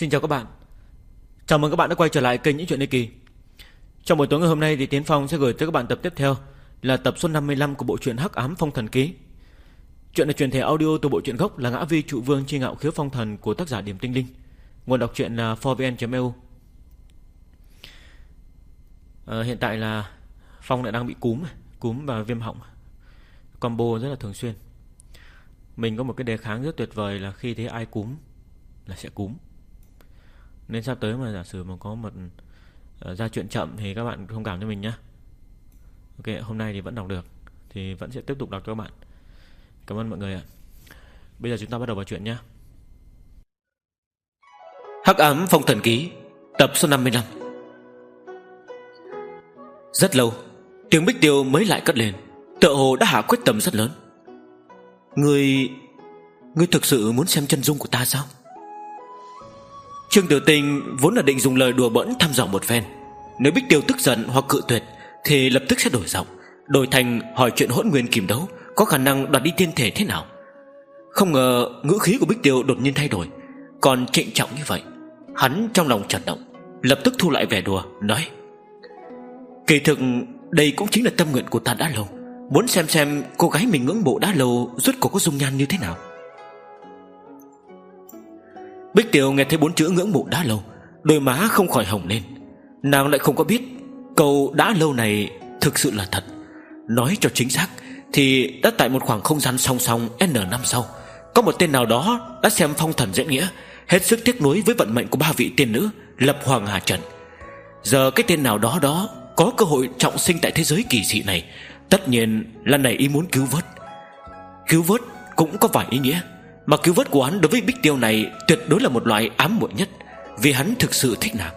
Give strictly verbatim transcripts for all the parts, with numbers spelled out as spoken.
Xin chào các bạn. Chào mừng các bạn đã quay trở lại kênh Những Chuyện Ly Kỳ. Trong buổi tối ngày hôm nay thì Tiến Phong sẽ gửi tới các bạn tập tiếp theo là tập số năm mươi lăm của bộ truyện Hắc Ám Phong Thần Ký. Chuyện được truyền thể audio từ bộ truyện gốc là Ngã Vi Trụ Vương Chi Ngạo Khiếu Phong Thần của tác giả Điểm Tinh Linh. Nguồn đọc truyện là four v n chấm e u. à, Hiện tại là Phong lại đang bị cúm Cúm và viêm họng, combo rất là thường xuyên. Mình có một cái đề kháng rất tuyệt vời là khi thấy ai cúm là sẽ cúm. Nên sắp tới mà giả sử mà có một uh, ra chuyện chậm thì các bạn thông cảm cho mình nhé. Ok, hôm nay thì vẫn đọc được thì vẫn sẽ tiếp tục đọc cho các bạn. Cảm ơn mọi người ạ. Bây giờ chúng ta bắt đầu vào chuyện nhé. Hắc Ám Phong Thần Ký, tập số năm mươi lăm. Rất lâu, tiếng Bích Tiêu mới lại cất lên, tựa hồ đã hạ quyết tâm rất lớn. Ngươi... Ngươi thực sự muốn xem chân dung của ta sao? Trương Tiểu Tinh vốn là định dùng lời đùa bỡn thăm dò một phen. Nếu Bích Tiêu tức giận hoặc cự tuyệt thì lập tức sẽ đổi giọng, đổi thành hỏi chuyện hỗn nguyên kìm đấu có khả năng đoạt đi tiên thể thế nào. Không ngờ ngữ khí của Bích Tiêu đột nhiên thay đổi, còn trịnh trọng như vậy. Hắn trong lòng chợt động, lập tức thu lại vẻ đùa, nói: Kỳ thực đây cũng chính là tâm nguyện của ta đã lâu, muốn xem xem cô gái mình ngưỡng mộ đã lâu rốt cuộc có dung nhan như thế nào. Bích Tiêu nghe thấy bốn chữ ngưỡng mộ đã lâu, đôi má không khỏi hồng lên. Nàng lại không có biết câu đã lâu này thực sự là thật. Nói cho chính xác thì đã tại một khoảng không gian song song N năm sau, có một tên nào đó đã xem phong thần diễn nghĩa, hết sức tiếc nuối với vận mệnh của ba vị tiên nữ lập hoàng hà trận. Giờ cái tên nào đó đó có cơ hội trọng sinh tại thế giới kỳ dị này, tất nhiên lần này ý muốn cứu vớt. Cứu vớt cũng có vài ý nghĩa, mà cứu vớt của hắn đối với Bích Tiêu này tuyệt đối là một loại ám muội nhất, vì hắn thực sự thích nàng.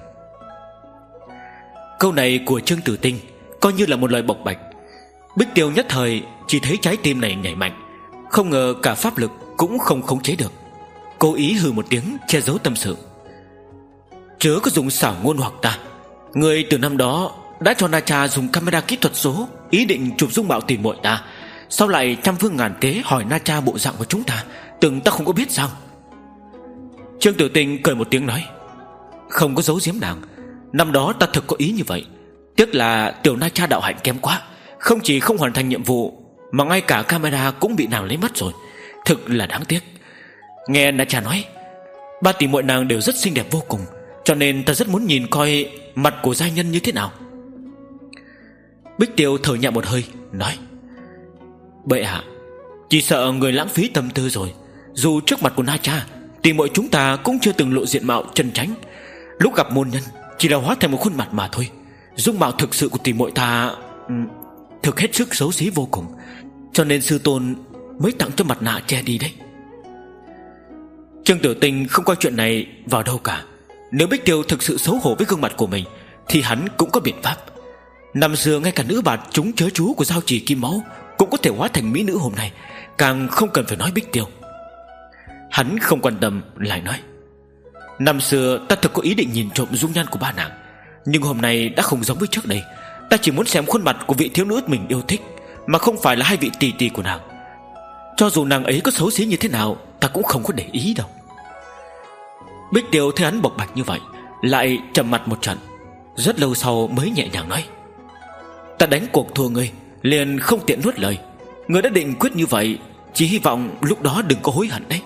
Câu này của Trương Tử Tinh coi như là một lời bộc bạch. Bích Tiêu nhất thời chỉ thấy trái tim này nhảy mạnh, không ngờ cả pháp lực cũng không khống chế được, cố ý hừ một tiếng che giấu tâm sự. Chớ có dùng xảo ngôn hoặc ta. Người từ năm đó đã cho Na Cha dùng camera kỹ thuật số, ý định chụp dung mạo tìm muội ta, sau lại trăm phương ngàn kế hỏi Na Cha bộ dạng của chúng ta, tưởng ta không có biết sao? Trương Tiểu Tinh cười một tiếng nói: Không có giấu giếm nàng, năm đó ta thực có ý như vậy. Tiếc là tiểu Na Cha đạo hạnh kém quá, không chỉ không hoàn thành nhiệm vụ mà ngay cả camera cũng bị nàng lấy mất rồi. Thực là đáng tiếc. Nghe Na Cha nói ba tỷ muội nàng đều rất xinh đẹp vô cùng, cho nên ta rất muốn nhìn coi mặt của giai nhân như thế nào. Bích Tiêu thở nhẹ một hơi, nói: Bệ hạ, chỉ sợ người lãng phí tâm tư rồi. Dù trước mặt của Na Cha, tỷ muội chúng ta cũng chưa từng lộ diện mạo chân chánh. Lúc gặp môn nhân chỉ là hóa thành một khuôn mặt mà thôi. Dung mạo thực sự của tỷ muội ta thực hết sức xấu xí vô cùng, cho nên sư tôn mới tặng cho mặt nạ che đi đấy. Trương Tử Tinh không coi chuyện này vào đâu cả. Nếu Bích Tiêu thực sự xấu hổ với gương mặt của mình thì hắn cũng có biện pháp. Năm xưa ngay cả nữ bạt chúng chớ chú của giao trì kim máu cũng có thể hóa thành mỹ nữ hôm nay, càng không cần phải nói Bích Tiêu. Hắn không quan tâm lại nói: Năm xưa ta thực có ý định nhìn trộm dung nhan của ba nàng, nhưng hôm nay đã không giống với trước đây. Ta chỉ muốn xem khuôn mặt của vị thiếu nữ mình yêu thích, mà không phải là hai vị tỷ tỷ của nàng. Cho dù nàng ấy có xấu xí như thế nào, ta cũng không có để ý đâu. Bích Tiêu thấy hắn bộc bạch như vậy, lại trầm mặt một trận. Rất lâu sau mới nhẹ nhàng nói: Ta đánh cuộc thua ngươi, liền không tiện nuốt lời. Ngươi đã định quyết như vậy, chỉ hy vọng lúc đó đừng có hối hận đấy.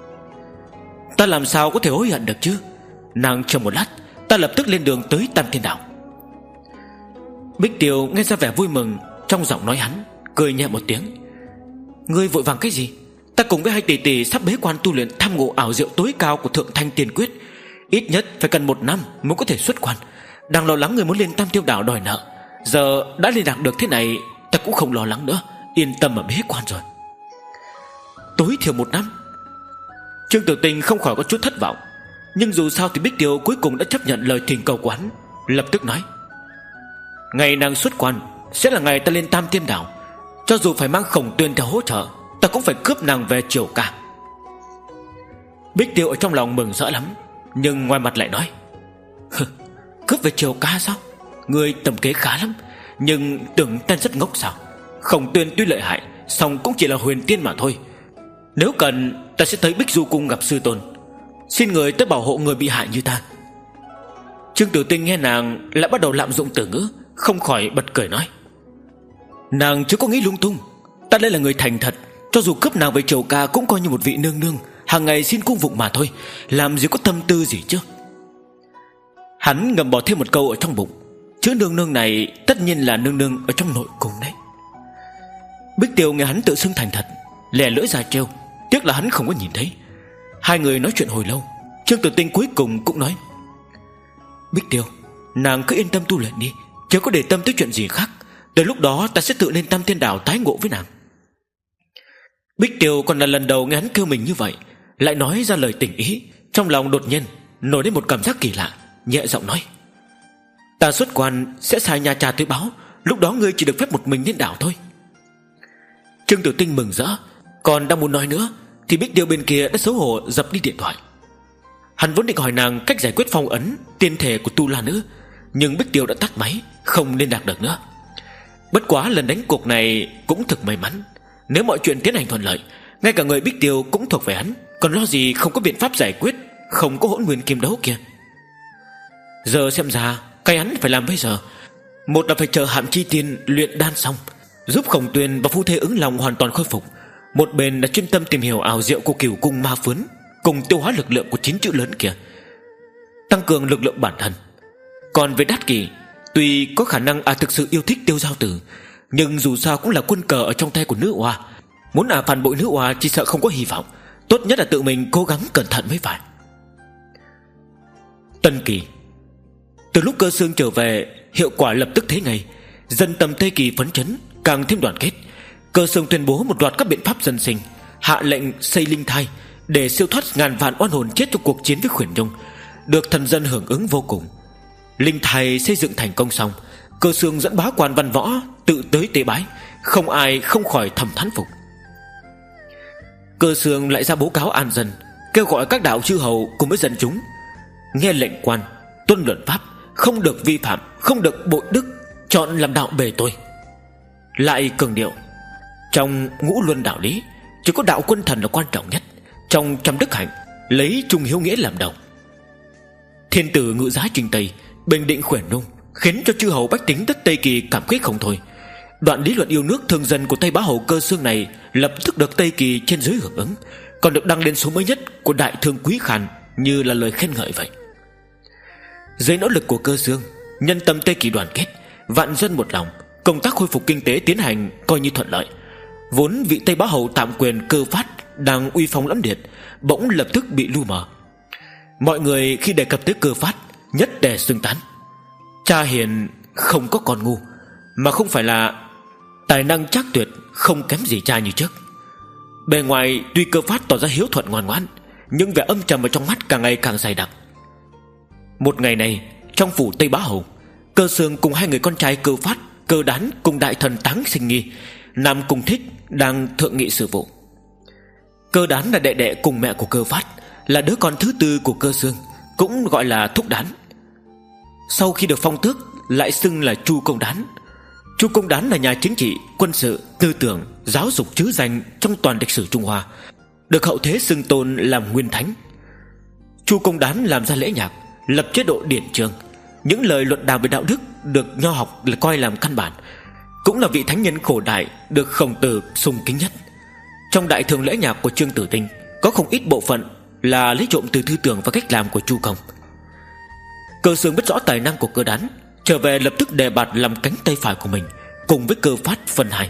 Ta làm sao có thể hối hận được chứ? Nàng chờ một lát, ta lập tức lên đường tới Tam Thiên Đảo. Bích Tiêu nghe ra vẻ vui mừng trong giọng nói hắn, cười nhẹ một tiếng: Ngươi vội vàng cái gì? Ta cùng với hai tỷ tỷ sắp bế quan tu luyện tham ngộ ảo diệu tối cao của Thượng Thanh Tiên Quyết, ít nhất phải cần một năm mới có thể xuất quan. Đang lo lắng người muốn lên Tam Tiêu Đảo đòi nợ, giờ đã liên lạc được thế này, ta cũng không lo lắng nữa, yên tâm mà bế quan rồi. Tối thiểu một năm. Trương Tiểu Tinh không khỏi có chút thất vọng, nhưng dù sao thì Bích Tiêu cuối cùng đã chấp nhận lời thỉnh cầu của hắn, lập tức nói: Ngày nàng xuất quan sẽ là ngày ta lên Tam Tiên Đảo. Cho dù phải mang Khổng Tuyên theo hỗ trợ, ta cũng phải cướp nàng về Triều Ca. Bích Tiêu ở trong lòng mừng rỡ lắm, nhưng ngoài mặt lại nói: Cướp về Triều Ca sao? Ngươi tầm kế khá lắm, nhưng tưởng ta rất ngốc sao? Khổng Tuyên tuy lợi hại, song cũng chỉ là huyền tiên mà thôi. Nếu cần, ta sẽ tới Bích Du Cung gặp sư tôn. Xin người tới bảo hộ người bị hại như ta. Trương Tử Tinh nghe nàng lại bắt đầu lạm dụng từ ngữ, không khỏi bật cười nói: Nàng chứ có nghĩ lung tung. Ta đây là người thành thật, cho dù cướp nàng về Triều Ca cũng coi như một vị nương nương, hàng ngày xin cung phụng mà thôi, làm gì có tâm tư gì chứ. Hắn ngầm bỏ thêm một câu ở trong bụng, chữ nương nương này tất nhiên là nương nương ở trong nội cung đấy. Bích Tiêu nghe hắn tự xưng thành thật, lè lưỡi ra trêu, tiếc là hắn không có nhìn thấy. Hai người nói chuyện hồi lâu, Trương Tử Tinh cuối cùng cũng nói: Bích Tiêu, nàng cứ yên tâm tu luyện đi, chớ có để tâm tới chuyện gì khác. Tới lúc đó ta sẽ tự lên Tam Thiên Đảo tái ngộ với nàng. Bích Tiêu còn là lần đầu nghe hắn kêu mình như vậy, lại nói ra lời tình ý, trong lòng đột nhiên nổi lên một cảm giác kỳ lạ, nhẹ giọng nói: Ta xuất quan sẽ sai nhà trà tới báo, lúc đó ngươi chỉ được phép một mình lên đảo thôi. Trương Tử Tinh mừng rỡ, còn đang muốn nói nữa thì Bích Tiêu bên kia đã xấu hổ dập đi điện thoại. Hắn vốn định hỏi nàng cách giải quyết phong ấn tiên thể của Tu La Nữ, nhưng Bích Tiêu đã tắt máy, không liên lạc được nữa. Bất quá lần đánh cuộc này cũng thực may mắn, nếu mọi chuyện tiến hành thuận lợi, ngay cả người Bích Tiêu cũng thuộc về hắn, còn lo gì không có biện pháp giải quyết, không có hỗn nguyên kim đấu kia. Giờ xem ra cái hắn phải làm bây giờ, một là phải chờ Hạm Chi Tiên luyện đan xong, giúp Khổng Tuyền và phu thê Ứng Long hoàn toàn khôi phục, một bên là chuyên tâm tìm hiểu ảo diệu của Cửu Cung Ma Phướn, cùng tiêu hóa lực lượng của chín chữ lớn kia, tăng cường lực lượng bản thân. Còn về Đát Kỳ, tuy có khả năng à thực sự yêu thích Tiêu Giao Tử, nhưng dù sao cũng là quân cờ ở trong tay của nữ oa, muốn à phản bội nữ oa chỉ sợ không có hy vọng, tốt nhất là tự mình cố gắng cẩn thận mới phải. Tân Kỳ. Từ lúc Cơ Xương trở về, hiệu quả lập tức thấy ngay, dân tâm Tây Kỳ phấn chấn, càng thêm đoàn kết. Cơ Xương tuyên bố một loạt các biện pháp dân sinh, hạ lệnh xây linh thai để siêu thoát ngàn vạn oan hồn chết trong cuộc chiến với Khuyển Nhung, được thần dân hưởng ứng vô cùng. Linh thai xây dựng thành công xong, Cơ Xương dẫn bá quan văn võ tự tới tế bái, không ai không khỏi thầm thán phục. Cơ Xương lại ra bố cáo an dân, kêu gọi các đạo chư hầu cùng với dân chúng nghe lệnh quan, tuân luật pháp, không được vi phạm, không được bội đức, chọn làm đạo bề tôi. Lại cường điệu trong ngũ luân đạo lý, chỉ có đạo quân thần là quan trọng nhất, trong trăm đức hạnh lấy trung hiếu nghĩa làm đầu. Thiên tử ngự giá Trình Tây, bình định Khuyển Nhung, khiến cho chư hầu bách tính đất Tây Kỳ cảm kích không thôi. Đoạn lý luận yêu nước thương dân của Tây Bá Hầu Cơ Xương này lập tức được Tây Kỳ trên dưới hưởng ứng, còn được đăng lên số mới nhất của Đại Thương Quý Khàn như là lời khen ngợi vậy. Dưới nỗ lực của Cơ Xương, nhân tâm Tây Kỳ đoàn kết, vạn dân một lòng, công tác khôi phục kinh tế tiến hành coi như thuận lợi. Vốn vị Tây Bá Hầu tạm quyền Cơ Phát đang uy phong lẫm liệt, bỗng lập tức bị lu mờ. Mọi người khi đề cập tới Cơ Phát nhất tề xưng tán. Cha hiền không có con ngu, mà không phải là tài năng trác tuyệt không kém gì cha như trước. Bề ngoài tuy Cơ Phát tỏ ra hiếu thuận ngoan ngoãn, nhưng vẻ âm trầm ở trong mắt càng ngày càng dày đặc. Một ngày này, trong phủ Tây Bá Hầu, Cơ Xương cùng hai người con trai Cơ Phát, Cơ Đán cùng đại thần Táng Sinh Nghi, Nam Cung Thích đang thượng nghị sự vụ. Cơ Đán là đệ đệ cùng mẹ của Cơ Phát, là đứa con thứ tư của Cơ Xương, cũng gọi là Thúc Đán. Sau khi được phong tước lại xưng là Chu Công Đán. Chu Công Đán là nhà chính trị, quân sự, tư tưởng, giáo dục trứ danh trong toàn lịch sử Trung Hoa, được hậu thế xưng tôn làm Nguyên Thánh. Chu Công Đán làm ra lễ nhạc, lập chế độ điển chương, những lời luận đàm về đạo đức được nho học coi làm căn bản, cũng là vị thánh nhân khổ đại được Khổng Tử sùng kính nhất. Trong đại thường lễ nhạc của Trương Tử Tinh có không ít bộ phận là lấy trộm từ tư tưởng và cách làm của Chu Công. Cơ Xương biết rõ tài năng của Cơ Đán, trở về lập tức đề bạt làm cánh tay phải của mình, cùng với Cơ Phát phân hai.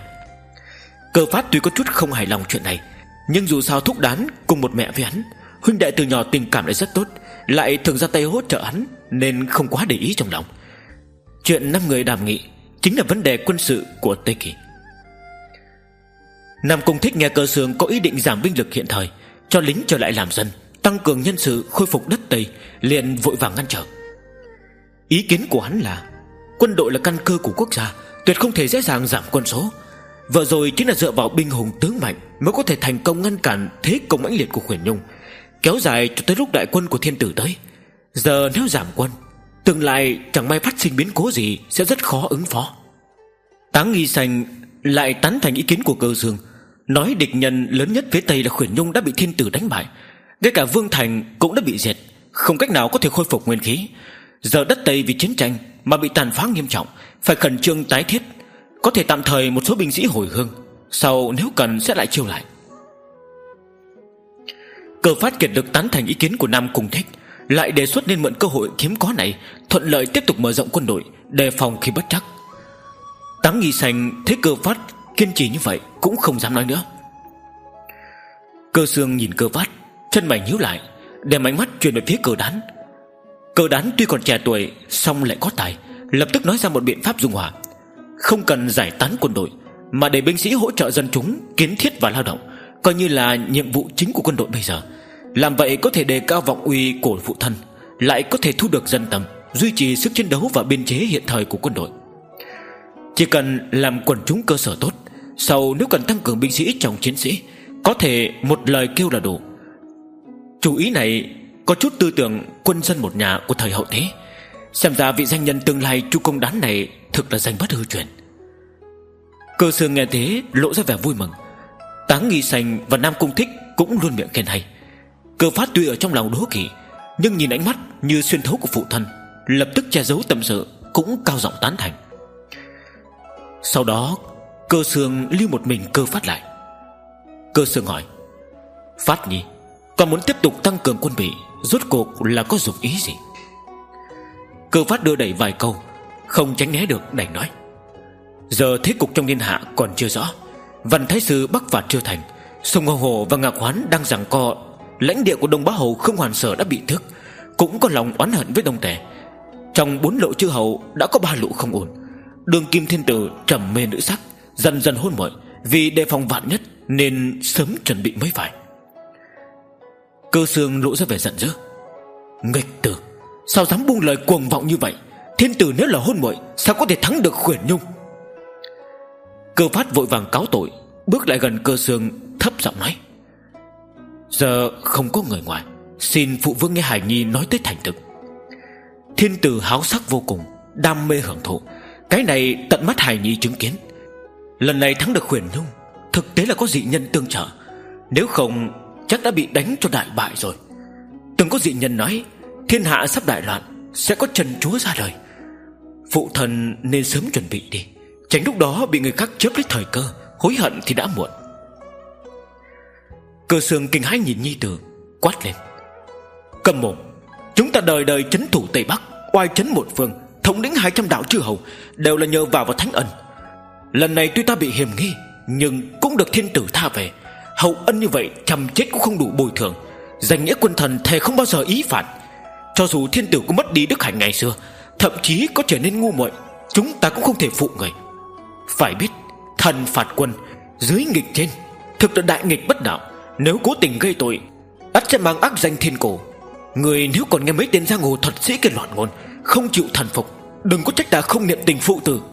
Cơ Phát tuy có chút không hài lòng chuyện này, nhưng dù sao Thúc Đán cùng một mẹ với hắn, huynh đệ từ nhỏ tình cảm lại rất tốt, lại thường ra tay hỗ trợ hắn, nên không quá để ý trong lòng. Chuyện năm người đàm nghị chính là vấn đề quân sự của Tây Kỳ. Nam Cung Thích nghe Cơ Xương có ý định giảm binh lực hiện thời, cho lính trở lại làm dân, tăng cường nhân sự, khôi phục đất Tây, liền vội vàng ngăn trở. Ý kiến của hắn là quân đội là căn cơ của quốc gia, tuyệt không thể dễ dàng giảm quân số. Vừa rồi chính là dựa vào binh hùng tướng mạnh mới có thể thành công ngăn cản thế công mãnh liệt của Khuyển Nhung, kéo dài cho tới lúc đại quân của thiên tử tới. Giờ nếu giảm quân, tương lai chẳng may phát sinh biến cố gì sẽ rất khó ứng phó. Táng Nghi Sành lại tán thành ý kiến của Cơ Xương, nói địch nhân lớn nhất phía Tây là Khuyển Nhung đã bị thiên tử đánh bại, Ngay cả Vương Thành cũng đã bị diệt, không cách nào có thể khôi phục nguyên khí. Giờ đất Tây vì chiến tranh mà bị tàn phá nghiêm trọng, phải khẩn trương tái thiết. Có thể tạm thời một số binh sĩ hồi hương, sau nếu cần sẽ lại chiêu lại. Cơ Phát kiệt lực tán thành ý kiến của Nam Cung Thích, lại đề xuất nên mượn cơ hội hiếm có này thuận lợi tiếp tục mở rộng quân đội, đề phòng khi bất trắc. Táng Nghi Xanh thấy Cơ Phát kiên trì như vậy cũng không dám nói nữa. Cơ Xương nhìn Cơ Phát, chân mày nhíu lại, đem ánh mắt chuyển về phía Cơ Đán. Cơ Đán tuy còn trẻ tuổi, song lại có tài, lập tức nói ra một biện pháp dung hòa. Không cần giải tán quân đội, mà để binh sĩ hỗ trợ dân chúng kiến thiết và lao động, coi như là nhiệm vụ chính của quân đội bây giờ. Làm vậy có thể đề cao vọng uy của phụ thân, lại có thể thu được dân tâm, duy trì sức chiến đấu và biên chế hiện thời của quân đội. Chỉ cần làm quần chúng cơ sở tốt, sau nếu cần tăng cường binh sĩ trong chiến sĩ, có thể một lời kêu là đủ. Chủ ý này có chút tư tưởng quân dân một nhà của thời hậu thế. Xem ra vị danh nhân tương lai Chu Công Đán này thực là danh bất hư truyền. Cơ Xương nghe thế lộ ra vẻ vui mừng. Táng Nghi Xanh và Nam Cung Thích cũng luôn miệng khen hay. Cơ Phát tuy ở trong lòng đố kỵ, nhưng nhìn ánh mắt như xuyên thấu của phụ thân, lập tức che giấu tâm sự, cũng cao giọng tán thành. Sau đó Cơ Xương lưu một mình Cơ Phát lại. Cơ Xương hỏi: Phát Nhi, còn muốn tiếp tục tăng cường quân bị, rốt cuộc là có dụng ý gì? Cơ Phát đưa đẩy vài câu, không tránh né được đành nói: Giờ thế cục trong thiên hạ còn chưa rõ, Văn Thái Sư bắc phạt chưa thành, Sông Ngô Hồ và Ngạc Hoán đang giằng co, lãnh địa của Đông Bá Hầu Không Hoàn Sở đã bị thức, cũng có lòng oán hận với Đông Tề. Trong bốn lộ chư hầu đã có ba lộ không ổn. Đường Kim Thiên Tử trầm mê nữ sắc, dần dần hôn muội, vì đề phòng vạn nhất nên sớm chuẩn bị mới phải. Cơ Xương lộ ra vẻ giận dữ: Nghịch tử, sao dám buông lời cuồng vọng như vậy? Thiên tử nếu là hôn muội, sao có thể thắng được Khuyển Nhung? Cơ Phát vội vàng cáo tội, bước lại gần Cơ Xương, thấp giọng nói: Giờ không có người ngoài, xin phụ vương nghe Hải Nhi nói tới thành thực. Thiên tử háo sắc vô cùng, đam mê hưởng thụ, cái này tận mắt Hải Nhi chứng kiến. Lần này thắng được Khuyển Nhung, thực tế là có dị nhân tương trợ, nếu không chắc đã bị đánh cho đại bại rồi. Từng có dị nhân nói thiên hạ sắp đại loạn, sẽ có chân chúa ra đời. Phụ thần nên sớm chuẩn bị đi, tránh lúc đó bị người khác chớp lấy thời cơ, hối hận thì đã muộn. Cơ Xương kinh hãi nhìn nhi tử, quát lên: Cầm mồm! Chúng ta đời đời trấn thủ Tây Bắc, oai trấn một phương, thống lĩnh hai trăm đạo chư hầu, đều là nhờ vào vào thánh ân. Lần này tuy ta bị hiềm nghi, nhưng cũng được thiên tử tha về. Hậu ân như vậy chầm chết cũng không đủ bồi thường. Danh nghĩa quân thần thề không bao giờ ý phạt. Cho dù thiên tử có mất đi đức hạnh ngày xưa, thậm chí có trở nên ngu muội, chúng ta cũng không thể phụ người. Phải biết thần phạt quân, dưới nghịch trên, thực là đại nghịch bất đạo. Nếu cố tình gây tội, ắt sẽ mang ác danh thiên cổ. Người nếu còn nghe mấy tên giang hồ thuật sĩ cái loạn ngôn, không chịu thần phục, đừng có trách ta không niệm tình phụ tử.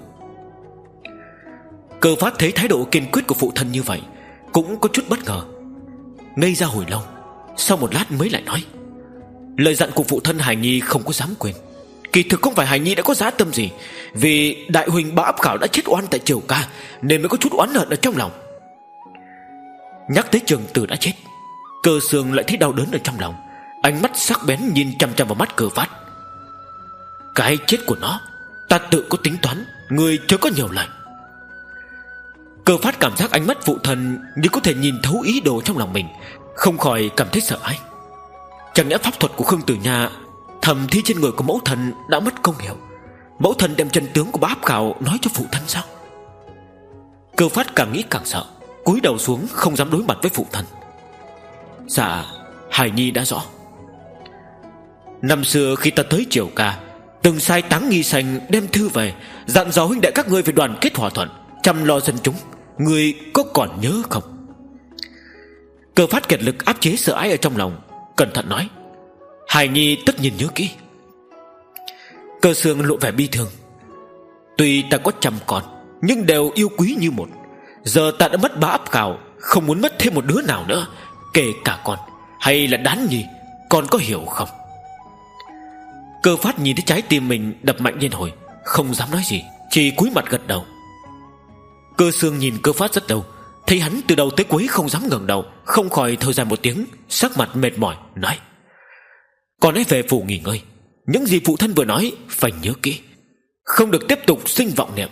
Cơ Phát thấy thái độ kiên quyết của phụ thân như vậy, cũng có chút bất ngờ, ngây ra hồi lâu. Sau một lát mới lại nói: Lời dặn của phụ thân Hải Nhi không có dám quên. Kỳ thực không phải Hải Nhi đã có dã tâm gì, vì đại huynh Bá Áp Khảo đã chết oan tại Triều Ca, nên mới có chút oán hận ở trong lòng. Nhắc tới Trường Tử đã chết, Cơ Xương lại thấy đau đớn ở trong lòng, ánh mắt sắc bén nhìn chằm chằm vào mắt Cơ Phát. Cái chết của nó ta tự có tính toán, người chớ có nhiều lời. Cơ Phát cảm giác ánh mắt phụ thân như có thể nhìn thấu ý đồ trong lòng mình, không khỏi cảm thấy sợ hãi. Chẳng lẽ pháp thuật của Khương Tử Nha thầm thi trên người của mẫu thần đã mất công hiệu? Mẫu thần đem chân tướng của Bá Áp Khảo nói cho phụ thân sao? Cơ Phát càng nghĩ càng sợ, cúi đầu xuống không dám đối mặt với phụ thân. Dạ, Hải Nhi đã rõ. Năm xưa khi ta tới Triều Ca, từng sai Táng Nghi Xanh đem thư về, dặn dò huynh đệ các ngươi phải đoàn kết hòa thuận, chăm lo dân chúng. Ngươi có còn nhớ không? Cơ Phát kiệt lực áp chế sợ hãi ở trong lòng, cẩn thận nói: Hải Nhi tất nhiên nhớ kỹ. Cơ Xương lộ vẻ bi thương: Tuy ta có trăm con, nhưng đều yêu quý như một. Giờ ta đã mất Bá Áp Khảo, không muốn mất thêm một đứa nào nữa, kể cả con hay là Đán Nhi. Con có hiểu không? Cơ Phát nhìn thấy trái tim mình đập mạnh liên hồi, không dám nói gì, chỉ cúi mặt gật đầu. Cơ Xương nhìn Cơ Phát rất lâu, thấy hắn từ đầu tới cuối không dám ngẩng đầu, không khỏi thở dài một tiếng, sắc mặt mệt mỏi nói: "Con hãy về phủ nghỉ ngơi. Những gì phụ thân vừa nói phải nhớ kỹ, không được tiếp tục sinh vọng niệm."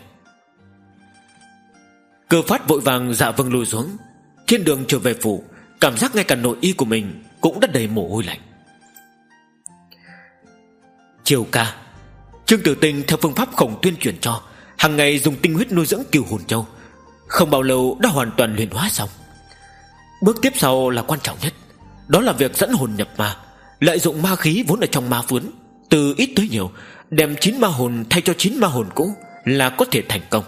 Cơ Phát vội vàng dạ vâng lùi xuống. Trên đường trở về phủ, cảm giác ngay cả nội y của mình cũng đã đầy mồ hôi lạnh. Chiều ca, Trương Tử Tinh theo phương pháp Khổng Tuyên truyền cho, hàng ngày dùng tinh huyết nuôi dưỡng Cửu Hồn Châu. Không bao lâu đã hoàn toàn luyện hóa xong. Bước tiếp sau là quan trọng nhất, đó là việc dẫn hồn nhập ma, lợi dụng ma khí vốn ở trong ma phướn, từ ít tới nhiều, đem chín ma hồn thay cho chín ma hồn cũ là có thể thành công.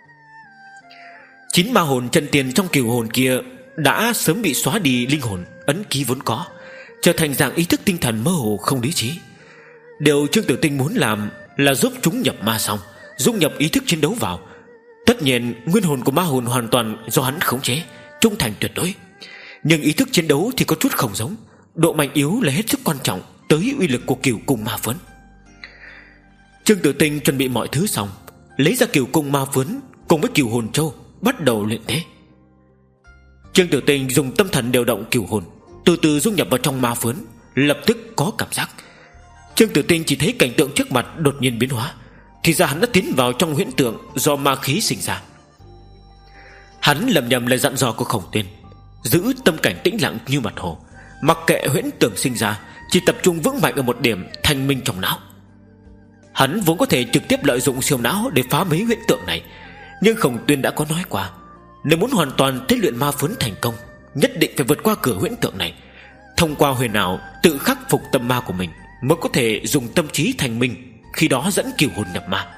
Chín ma hồn chân tiền trong Cửu Hồn kia đã sớm bị xóa đi linh hồn ấn ký vốn có, trở thành dạng ý thức tinh thần mơ hồ không lý trí. Điều Trương Tử Tinh muốn làm là giúp chúng nhập ma xong, dung nhập ý thức chiến đấu vào. Tất nhiên nguyên hồn của ma hồn hoàn toàn do hắn khống chế, trung thành tuyệt đối. Nhưng ý thức chiến đấu thì có chút không giống, độ mạnh yếu là hết sức quan trọng tới uy lực của Cửu Cung Ma Phướn. Trương Tử Tinh chuẩn bị mọi thứ xong, lấy ra Cửu Cung Ma Phướn cùng với Cửu Hồn Châu, bắt đầu luyện thế. Trương Tử Tinh dùng tâm thần điều động cửu hồn, từ từ dung nhập vào trong ma phướn, lập tức có cảm giác. Trương Tử Tinh chỉ thấy cảnh tượng trước mặt đột nhiên biến hóa, thì ra hắn đã tiến vào trong huyễn tượng do ma khí sinh ra. Hắn lầm nhầm lời dặn dò của Khổng Tuyên, giữ tâm cảnh tĩnh lặng như mặt hồ, mặc kệ huyễn tưởng sinh ra, chỉ tập trung vững mạnh ở một điểm thanh minh trong não. Hắn vốn có thể trực tiếp lợi dụng siêu não để phá mấy huyễn tượng này, nhưng Khổng Tuyên đã có nói qua, nếu muốn hoàn toàn tế luyện ma phướn thành công, nhất định phải vượt qua cửa huyễn tượng này, thông qua huyền ảo tự khắc phục tâm ma của mình, mới có thể dùng tâm trí thành minh, khi đó dẫn cửu hồn nhập ma.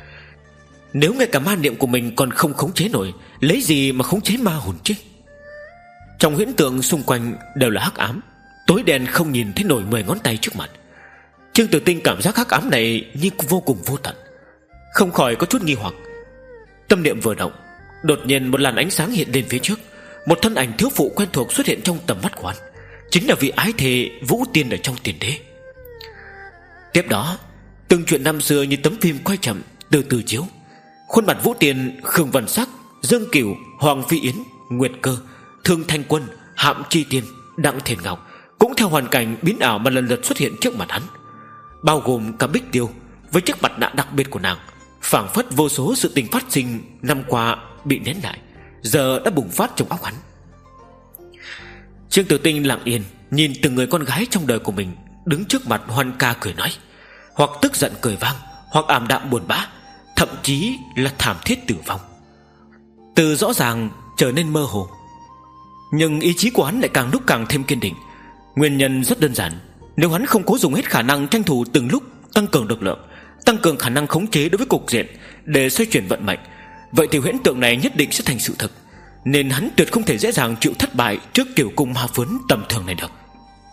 Nếu ngay cả ma niệm của mình còn không khống chế nổi, lấy gì mà khống chế ma hồn chứ? Trong huyễn tượng xung quanh đều là hắc ám, tối đen không nhìn thấy nổi mười ngón tay trước mặt. Trương Tử Tinh cảm giác hắc ám này như vô cùng vô tận, không khỏi có chút nghi hoặc. Tâm niệm vừa động, đột nhiên một làn ánh sáng hiện lên phía trước. Một thân ảnh thiếu phụ quen thuộc xuất hiện trong tầm mắt của hắn, chính là vị ái thề Vũ Tiên ở trong tiền đế. Tiếp đó, từng chuyện năm xưa như tấm phim quay chậm từ từ chiếu. Khuôn mặt Vũ Tiên, Khương Văn Sắc, Dương Cửu, Hoàng Phi Yến, Nguyệt Cơ, Thương Thanh Quân, Hạm Chi Tiên, Đặng Thiền Ngọc cũng theo hoàn cảnh biến ảo mà lần lượt xuất hiện trước mặt hắn, bao gồm cả Bích Tiêu với chiếc mặt nạ đặc biệt của nàng. Phảng phất vô số sự tình phát sinh năm qua bị nén lại, giờ đã bùng phát trong óc hắn. Trương Tử Tinh lặng yên nhìn từng người con gái trong đời của mình đứng trước mặt hoan ca cười nói, hoặc tức giận cười vang, hoặc ảm đạm buồn bã, thậm chí là thảm thiết tử vong, từ rõ ràng trở nên mơ hồ. Nhưng ý chí của hắn lại càng lúc càng thêm kiên định. Nguyên nhân rất đơn giản, nếu hắn không cố dùng hết khả năng tranh thủ từng lúc tăng cường lực lượng, tăng cường khả năng khống chế đối với cục diện để xoay chuyển vận mệnh, vậy thì huyễn tượng này nhất định sẽ thành sự thực. Nên hắn tuyệt không thể dễ dàng chịu thất bại trước Cửu Cung Ma Phướn tầm thường này được.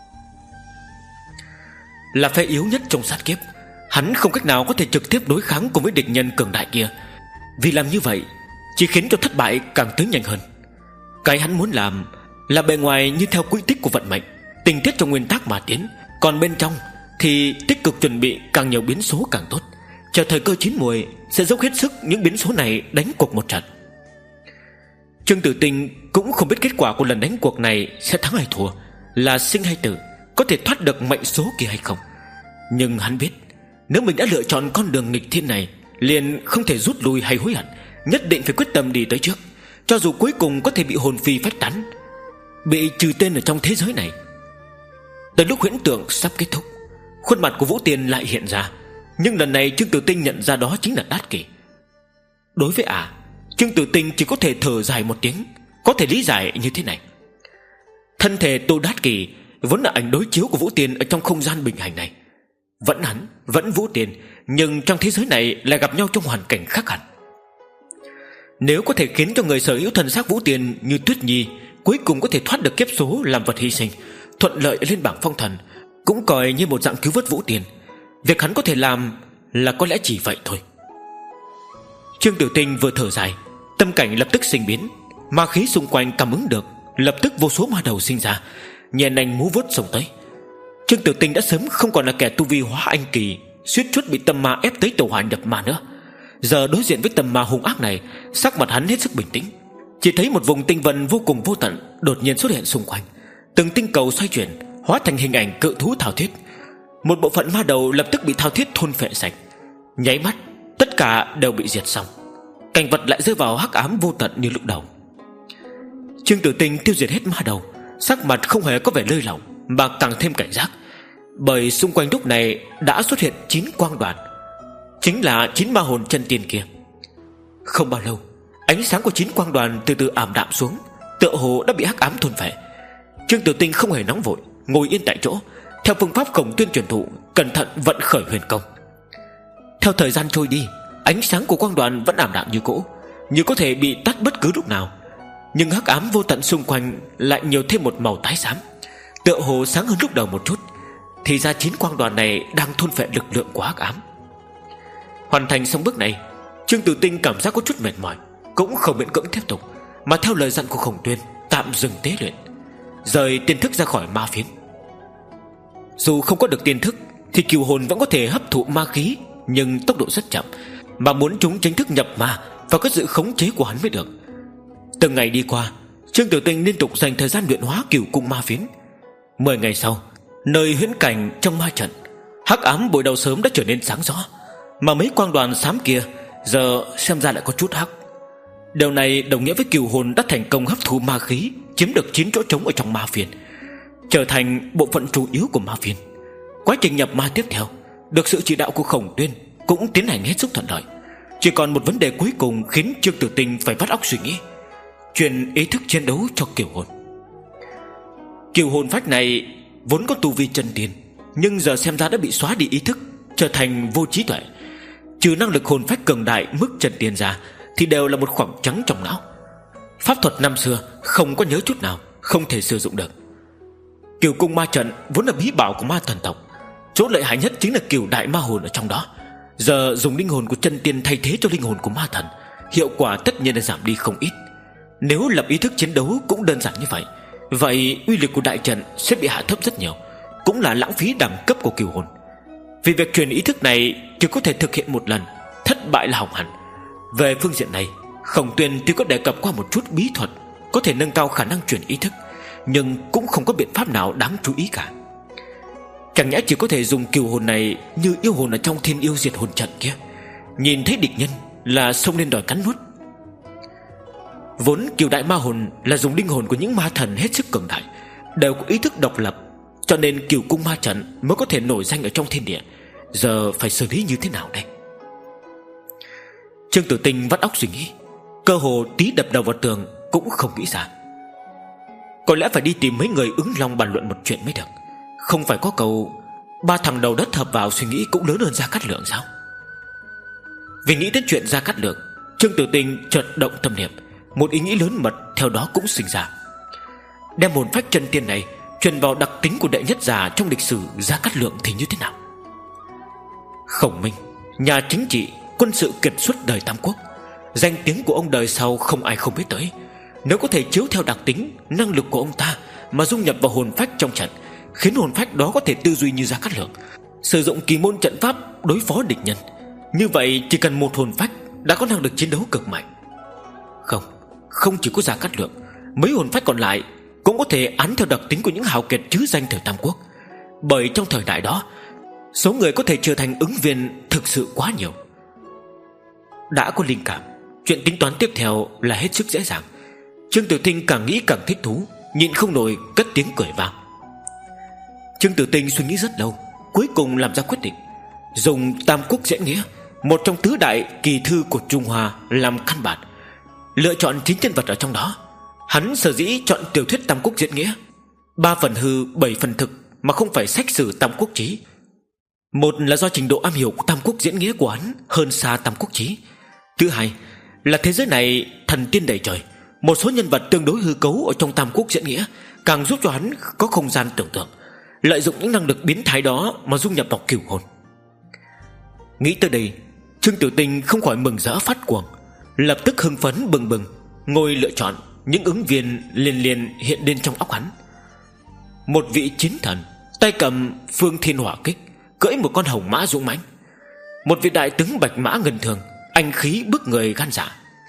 Là phe yếu nhất trong sát kiếp, hắn không cách nào có thể trực tiếp đối kháng cùng với địch nhân cường đại kia, vì làm như vậy chỉ khiến cho thất bại càng tới nhanh hơn. Cái hắn muốn làm là bề ngoài như theo quỹ tích của vận mệnh, tình tiết trong nguyên tắc mà tiến, còn bên trong thì tích cực chuẩn bị càng nhiều biến số càng tốt, chờ thời cơ chín muồi sẽ dốc hết sức những biến số này đánh cuộc một trận. Trương Tử Tinh cũng không biết kết quả của lần đánh cuộc này sẽ thắng hay thua, là sinh hay tử, có thể thoát được mệnh số kia hay không. Nhưng hắn biết, nếu mình đã lựa chọn con đường nghịch thiên này, liền không thể rút lui hay hối hận, nhất định phải quyết tâm đi tới trước, cho dù cuối cùng có thể bị hồn phi phách tán, bị trừ tên ở trong thế giới này. Tới lúc huyễn tượng sắp kết thúc, khuôn mặt của Vũ Tiên lại hiện ra, nhưng lần này Trương Tử Tinh nhận ra đó chính là Đát Kỷ. Đối với ả, à, Trương Tử Tinh chỉ có thể thở dài một tiếng, có thể lý giải như thế này. Thân thể Tô Đát Kỷ vốn là ảnh đối chiếu của Vũ Tiên ở trong không gian bình hành này, vẫn hắn, vẫn Vũ Tiên, nhưng trong thế giới này lại gặp nhau trong hoàn cảnh khác hẳn. Nếu có thể khiến cho người sở hữu thân xác Vũ Tiên như Tuyết Nhi cuối cùng có thể thoát được kiếp số làm vật hy sinh, thuận lợi lên bảng phong thần, cũng coi như một dạng cứu vớt Vũ Tiên. Việc hắn có thể làm là có lẽ chỉ vậy thôi. Trương Tử Tinh vừa thở dài, tâm cảnh lập tức sinh biến, ma khí xung quanh cảm ứng được, lập tức vô số ma đầu sinh ra, nhẹ nành múa vuốt xông tới. Trương Tử Tinh đã sớm không còn là kẻ tu vi hóa anh kỳ, suýt chút bị tâm ma ép tới tẩu hỏa nhập ma nữa. Giờ đối diện với tâm ma hung ác này, sắc mặt hắn hết sức bình tĩnh. Chỉ thấy một vùng tinh vân vô cùng vô tận đột nhiên xuất hiện xung quanh. Từng tinh cầu xoay chuyển, hóa thành hình ảnh cự thú thao thiết. Một bộ phận ma đầu lập tức bị thao thiết thôn phệ sạch. Nháy mắt tất cả đều bị diệt xong. Cảnh vật lại rơi vào hắc ám vô tận như lúc đầu. Trương Tử Tinh tiêu diệt hết ma đầu, sắc mặt không hề có vẻ lơi lỏng, mà càng thêm cảnh giác. Bởi xung quanh lúc này đã xuất hiện chín quang đoàn, chính là chín ma hồn chân tiên kia. Không bao lâu, ánh sáng của chín quang đoàn từ từ ảm đạm xuống, tựa hồ đã bị hắc ám thôn phệ. Trương Tử Tinh không hề nóng vội, ngồi yên tại chỗ, theo phương pháp Khổng Tuyên truyền thụ, cẩn thận vận khởi huyền công. Theo thời gian trôi đi, ánh sáng của quang đoàn vẫn ảm đạm như cũ, như có thể bị tắt bất cứ lúc nào. Nhưng hắc ám vô tận xung quanh lại nhiều thêm một màu tái xám, tựa hồ sáng hơn lúc đầu một chút. Thì ra chín quang đoàn này đang thôn phệ lực lượng của hắc ám. Hoàn thành xong bước này, Trương Tử Tinh cảm giác có chút mệt mỏi, cũng không miễn cưỡng tiếp tục, mà theo lời dặn của Khổng Tuyên tạm dừng tế luyện, rời tiên thức ra khỏi ma phiến. Dù không có được tiên thức thì cừu hồn vẫn có thể hấp thụ ma khí, nhưng tốc độ rất chậm, mà muốn chúng chính thức nhập ma và có sự khống chế của hắn mới được. Từng ngày đi qua, Trương Tử Tinh liên tục dành thời gian luyện hóa cửu cung ma phiến. Mười ngày sau, nơi huyễn cảnh trong ma trận, hắc ám buổi đầu sớm đã trở nên sáng rõ, mà mấy quang đoàn xám kia giờ xem ra lại có chút hắc. Điều này đồng nghĩa với cừu hồn đã thành công hấp thu ma khí, chiếm được chín chỗ trống ở trong ma phiến, trở thành bộ phận chủ yếu của ma phiến. Quá trình nhập ma tiếp theo được sự chỉ đạo của Khổng Tuyên cũng tiến hành hết sức thuận lợi. Chỉ còn một vấn đề cuối cùng khiến Trương Tử Tinh phải vắt óc suy nghĩ: truyền ý thức chiến đấu cho cừu hồn. Cừu hồn phách này vốn có tu vi chân tiên, nhưng giờ xem ra đã bị xóa đi ý thức, trở thành vô trí tuệ. Trừ năng lực hồn phách cường đại mức chân tiên ra thì đều là một khoảng trắng trong não. Pháp thuật năm xưa không có nhớ chút nào, không thể sử dụng được. Cửu cung ma trận vốn là bí bảo của ma thần tộc, chỗ lợi hại nhất chính là cửu đại ma hồn ở trong đó. Giờ dùng linh hồn của chân tiên thay thế cho linh hồn của ma thần, hiệu quả tất nhiên là giảm đi không ít. Nếu lập ý thức chiến đấu cũng đơn giản như vậy, vậy uy lực của đại trận sẽ bị hạ thấp rất nhiều, cũng là lãng phí đẳng cấp của cửu hồn. Vì việc truyền ý thức này chỉ có thể thực hiện một lần, thất bại là hỏng hẳn. Về phương diện này, Khổng Tuyên tuy có đề cập qua một chút bí thuật có thể nâng cao khả năng truyền ý thức, nhưng cũng không có biện pháp nào đáng chú ý cả. Chẳng nhẽ chỉ có thể dùng cừu hồn này như yêu hồn ở trong Thiên Yêu Diệt Hồn trận kia, nhìn thấy địch nhân là xông lên đòi cắn nuốt. Vốn cừu đại ma hồn là dùng linh hồn của những ma thần hết sức cường đại, đều có ý thức độc lập, cho nên cửu cung ma trận mới có thể nổi danh ở trong thiên địa. Giờ phải xử lý như thế nào đây? Trương Tử Tinh vắt óc suy nghĩ, cơ hồ tí đập đầu vào tường cũng không nghĩ ra. Có lẽ phải đi tìm mấy người ứng long bàn luận một chuyện mới được. Không phải có câu ba thằng đầu đất hợp vào suy nghĩ cũng lớn hơn Gia Cát Lượng sao? Vì nghĩ đến chuyện Gia Cát Lượng, Trương Tử Tinh chợt động tâm niệm, một ý nghĩ lớn mật theo đó cũng sinh ra. Đem hồn phách chân tiên này truyền vào đặc tính của đệ nhất già trong lịch sử Gia Cát Lượng thì như thế nào? Khổng Minh, nhà chính trị, quân sự kiệt xuất đời Tam Quốc, danh tiếng của ông đời sau không ai không biết tới. Nếu có thể chiếu theo đặc tính, năng lực của ông ta mà dung nhập vào hồn phách trong trận, khiến hồn phách đó có thể tư duy như Gia Cát Lượng, sử dụng kỳ môn trận pháp đối phó địch nhân, như vậy chỉ cần một hồn phách đã có năng lực chiến đấu cực mạnh. Không, không chỉ có Gia Cát Lượng, mấy hồn phách còn lại cũng có thể án theo đặc tính của những hào kiệt chứ danh thời Tam Quốc. Bởi trong thời đại đó, số người có thể trở thành ứng viên thực sự quá nhiều. Đã có linh cảm, chuyện tính toán tiếp theo là hết sức dễ dàng. Trương Tử Tinh càng nghĩ càng thích thú, nhịn không nổi cất tiếng cười vang. Trương Tử Tinh suy nghĩ rất lâu, cuối cùng làm ra quyết định, dùng Tam Quốc diễn nghĩa, một trong tứ đại kỳ thư của Trung Hoa làm căn bản, lựa chọn chín nhân vật ở trong đó. Hắn sở dĩ chọn tiểu thuyết Tam Quốc diễn nghĩa, ba phần hư bảy phần thực, mà không phải sách sử Tam Quốc chí. Một là do trình độ am hiểu của Tam Quốc diễn nghĩa của hắn hơn xa Tam Quốc chí. Thứ hai là thế giới này thần tiên đầy trời, một số nhân vật tương đối hư cấu ở trong Tam Quốc diễn nghĩa càng giúp cho hắn có không gian tưởng tượng, lợi dụng những năng lực biến thái đó mà dung nhập vào cửu hồn. Nghĩ tới đây, Trương Tử Tinh không khỏi mừng rỡ phát cuồng, lập tức hưng phấn bừng bừng ngồi lựa chọn những ứng viên liền liền hiện lên trong óc hắn. Một vị chiến thần, tay cầm phương thiên hỏa kích, cưỡi một con hồng mã dũng mãnh. Một vị đại tướng bạch mã ngân thường, anh khí bức người gan dạ.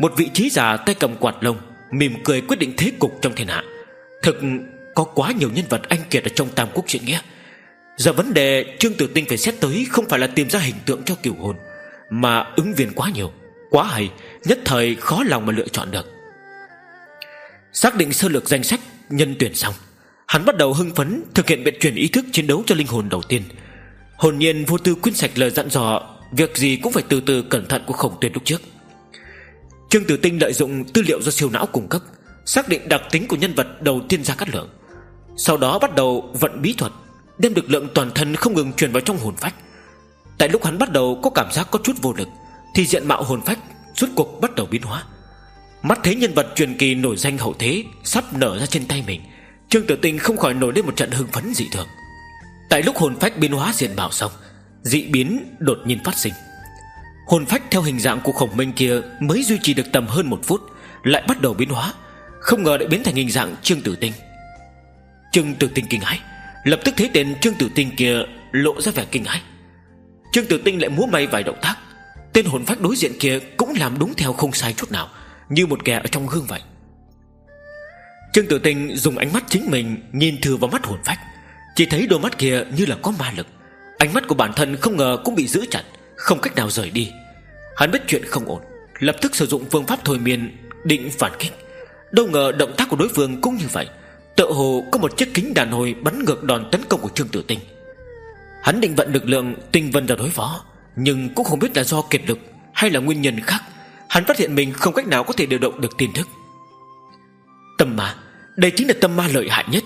một vị trí già tay cầm quạt lông, mỉm cười quyết định thế cục trong thiên hạ. Thực có quá nhiều nhân vật anh kiệt ở trong Tam Quốc Diễn Nghĩa. Giờ vấn đề Trương Tử Tinh phải xét tới không phải là tìm ra hình tượng cho cửu hồn, mà ứng viên quá nhiều, quá hay, nhất thời khó lòng mà lựa chọn được. Xác định sơ lược danh sách nhân tuyển xong, hắn bắt đầu hưng phấn thực hiện biện truyền ý thức chiến đấu cho linh hồn đầu tiên. Hồn nhiên vô tư quên sạch lời dặn dò việc gì cũng phải từ từ cẩn thận của Khổng Tuyên lúc trước. Trương Tử Tinh lợi dụng tư liệu do siêu não cung cấp, xác định đặc tính của nhân vật đầu tiên Gia Cát Lượng. Sau đó bắt đầu vận bí thuật, đem lực lượng toàn thân không ngừng truyền vào trong hồn phách. Tại lúc hắn bắt đầu có cảm giác có chút vô lực, thì diện mạo hồn phách rốt cuộc bắt đầu biến hóa. Mắt thấy nhân vật truyền kỳ nổi danh hậu thế sắp nở ra trên tay mình, Trương Tử Tinh không khỏi nổi lên một trận hưng phấn dị thường. Tại lúc hồn phách biến hóa diện mạo xong, dị biến đột nhiên phát sinh. Hồn phách theo hình dạng của Khổng Minh kia mới duy trì được tầm hơn một phút, lại bắt đầu biến hóa, không ngờ lại biến thành hình dạng Trương Tử Tinh. Trương Tử Tinh kinh hãi, lập tức thấy tên Trương Tử Tinh kia lộ ra vẻ kinh hãi. Trương Tử Tinh lại múa may vài động tác, tên hồn phách đối diện kia cũng làm đúng theo không sai chút nào, như một kẻ ở trong gương vậy. Trương Tử Tinh dùng ánh mắt chính mình nhìn thử vào mắt hồn phách, chỉ thấy đôi mắt kia như là có ma lực. Ánh mắt của bản thân không ngờ cũng bị giữ chặt, không cách nào rời đi. Hắn biết chuyện không ổn, lập tức sử dụng phương pháp thôi miên định phản kích. Đâu ngờ động tác của đối phương cũng như vậy, tựa hồ có một chiếc kính đàn hồi bắn ngược đòn tấn công của Trương Tử Tinh. Hắn định vận lực lượng tinh vân ra đối phó, nhưng cũng không biết là do kiệt lực hay là nguyên nhân khác, hắn phát hiện mình không cách nào có thể điều động được tin thức. Tâm ma, đây chính là tâm ma lợi hại nhất.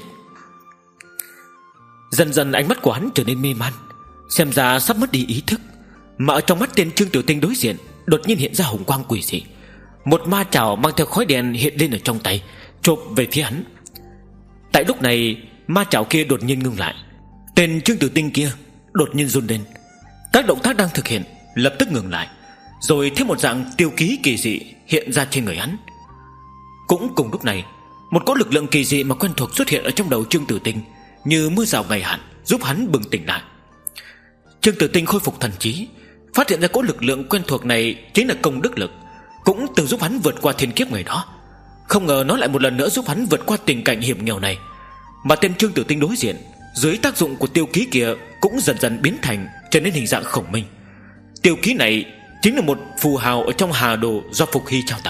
Dần dần ánh mắt của hắn trở nên mê man, xem ra sắp mất đi ý thức. Mà ở trong mắt tên Trương Tử Tinh đối diện đột nhiên hiện ra hồng quang quỷ dị. Một ma chảo mang theo khói đen hiện lên ở trong tay, chộp về phía hắn. Tại lúc này ma chảo kia đột nhiên ngưng lại. Tên Trương Tử Tinh kia đột nhiên run lên, các động tác đang thực hiện lập tức ngừng lại, rồi thêm một dạng tiêu ký kỳ dị hiện ra trên người hắn. Cũng cùng lúc này, một cỗ lực lượng kỳ dị mà quen thuộc xuất hiện ở trong đầu Trương Tử Tinh, như mưa rào ngày hạn, giúp hắn bừng tỉnh lại. Trương Tử Tinh khôi phục thần trí, phát hiện ra cỗ lực lượng quen thuộc này chính là công đức lực, cũng từng giúp hắn vượt qua thiên kiếp ngày đó. Không ngờ nó lại một lần nữa giúp hắn vượt qua tình cảnh hiểm nghèo này. Mà tên Trương Tử Tinh đối diện dưới tác dụng của tiêu ký kia cũng dần dần biến thành trở nên hình dạng Khổng Minh. Tiêu ký này chính là một phù hào ở trong hà đồ do Phục Hy trao tặng.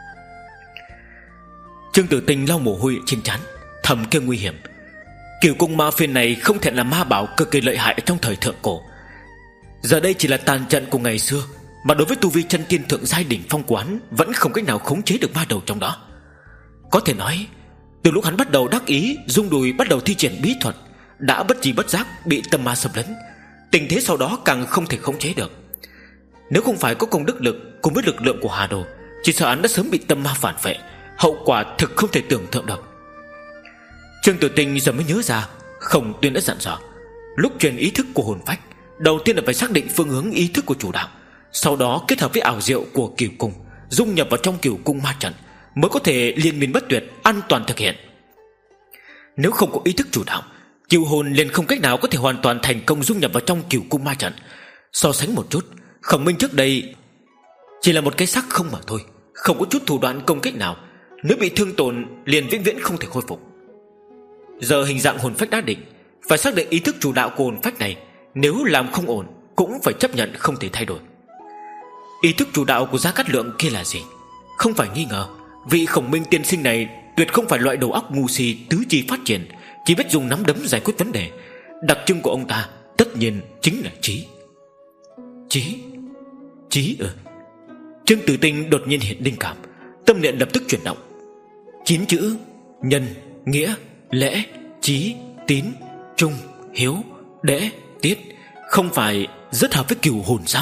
Trương Tử Tinh lau mồ hôi trên trán, thầm kêu nguy hiểm. Cửu cung ma phiên này không thể là ma bảo cực kỳ lợi hại ở trong thời thượng cổ. Giờ đây chỉ là tàn trận của ngày xưa, mà đối với tu vi chân tiên thượng giai đỉnh phong quán vẫn không cách nào khống chế được ma đầu trong đó. Có thể nói, từ lúc hắn bắt đầu đắc ý rung đùi bắt đầu thi triển bí thuật, đã bất chi bất giác bị tâm ma xâm lấn, tình thế sau đó càng không thể khống chế được. Nếu không phải có công đức lực cùng với lực lượng của hà đồ, chỉ sợ hắn đã sớm bị tâm ma phản phệ, hậu quả thực không thể tưởng tượng được. Trương Tử Tinh giờ mới nhớ ra Khổng Tuyên đã dặn dò, lúc truyền ý thức của hồn phách, đầu tiên là phải xác định phương hướng ý thức của chủ đạo, sau đó kết hợp với ảo diệu của cửu cung, dung nhập vào trong cửu cung ma trận, mới có thể liên miên bất tuyệt an toàn thực hiện. Nếu không có ý thức chủ đạo, cửu hồn liền không cách nào có thể hoàn toàn thành công dung nhập vào trong cửu cung ma trận. So sánh một chút, Khổng Minh trước đây chỉ là một cái xác không mà thôi, không có chút thủ đoạn công kích nào, nếu bị thương tổn liền vĩnh viễn không thể khôi phục. Giờ hình dạng hồn phách đã định, phải xác định ý thức chủ đạo của hồn phách này, nếu làm không ổn cũng phải chấp nhận không thể thay đổi. Ý thức chủ đạo của Gia Cát Lượng kia là gì? Không phải nghi ngờ, vị Khổng Minh tiên sinh này tuyệt không phải loại đầu óc ngu si tứ chi phát triển, chỉ biết dùng nắm đấm giải quyết vấn đề. Đặc trưng của ông ta tất nhiên chính là trí. Trí? Trí ư? Trương Tử Tinh đột nhiên hiện linh cảm, tâm niệm lập tức chuyển động. Chín chữ nhân, nghĩa, lễ, trí, tín, trung, hiếu, đễ, tiết, không phải rất hợp với cửu hồn sao?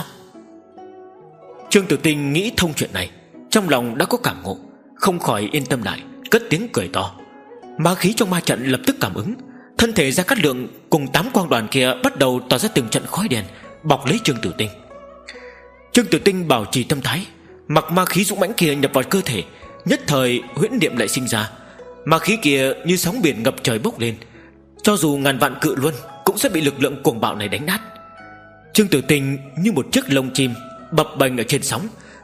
Trương Tử Tinh nghĩ thông chuyện này, trong lòng đã có cảm ngộ, không khỏi yên tâm lại, cất tiếng cười to. Ma khí trong ma trận lập tức cảm ứng, thân thể Gia Cát Lượng cùng tám quang đoàn kia bắt đầu tỏa ra từng trận khói đen bọc lấy Trương Tử Tinh. Trương Tử Tinh bảo trì tâm thái, mặc ma khí dũng mãnh kia nhập vào cơ thể, nhất thời huyễn niệm lại sinh ra. Ma khí kia như sóng biển ngập trời bốc lên, cho dù ngàn vạn cự luân cũng sẽ bị lực lượng cuồng bạo này đánh nát. Trương Tử Tinh như một chiếc lông chim bập bềnh ở trên sóng,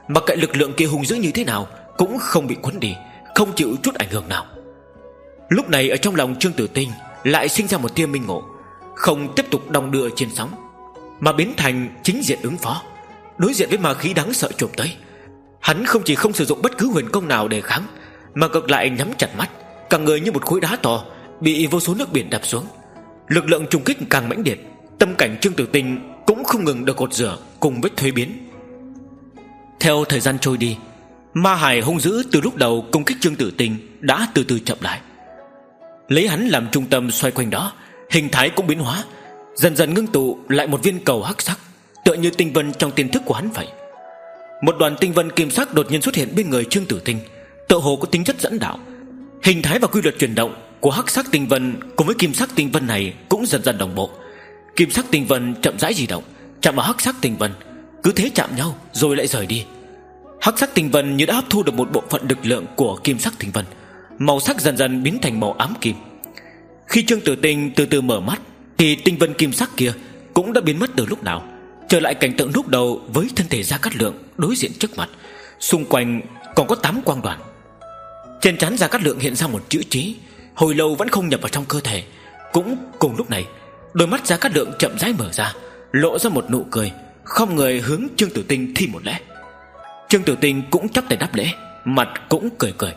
mặc kệ lực lượng kia hung dữ như thế nào cũng không bị cuốn đi, không chịu chút ảnh hưởng nào. Lúc này ở trong lòng Trương Tử Tinh lại sinh ra một tia minh ngộ, không tiếp tục đong đưa trên sóng, mà biến thành chính diện ứng phó. Đối diện với ma khí đáng sợ trộm tới, hắn không chỉ không sử dụng bất cứ huyền công nào để kháng, mà ngược lại nhắm chặt mắt, cả người như một khối đá to bị vô số nước biển đập xuống. Lực lượng trùng kích càng mãnh liệt, tâm cảnh Trương Tử Tinh cũng không ngừng được gột rửa cùng với thuế biến. Theo thời gian trôi đi, ma hải hung dữ từ lúc đầu công kích Trương Tử Tinh đã từ từ chậm lại. Lấy hắn làm trung tâm xoay quanh đó, hình thái cũng biến hóa, dần dần ngưng tụ lại một viên cầu hắc sắc, tựa như tinh vân trong tiềm thức của hắn vậy. Một đoàn tinh vân kim sắc đột nhiên xuất hiện bên người Trương Tử Tinh, tựa hồ có tính chất dẫn đạo. Hình thái và quy luật chuyển động của hắc sắc tinh vân cùng với kim sắc tinh vân này cũng dần dần đồng bộ. Kim sắc tinh vân chậm rãi di động, chạm vào hắc sắc tinh vân, cứ thế chạm nhau rồi lại rời đi. Hắc sắc tinh vân như đã hấp thu được một bộ phận lực lượng của kim sắc tinh vân, màu sắc dần dần biến thành màu ám kim. Khi Trương Tử Tinh từ từ mở mắt thì tinh vân kim sắc kia cũng đã biến mất từ lúc nào, trở lại cảnh tượng lúc đầu với thân thể Gia Cát Lượng đối diện trước mặt. Xung quanh còn có tám quang đoàn. Trên trán Gia Cát Lượng hiện ra một chữ Trí, hồi lâu vẫn không nhập vào trong cơ thể. Cũng cùng lúc này, đôi mắt Gia Cát Lượng chậm rãi mở ra, lộ ra một nụ cười, không người hướng Trương Tử Tinh thi một lễ. Trương Tử Tinh cũng chắp tay đáp lễ, mặt cũng cười cười.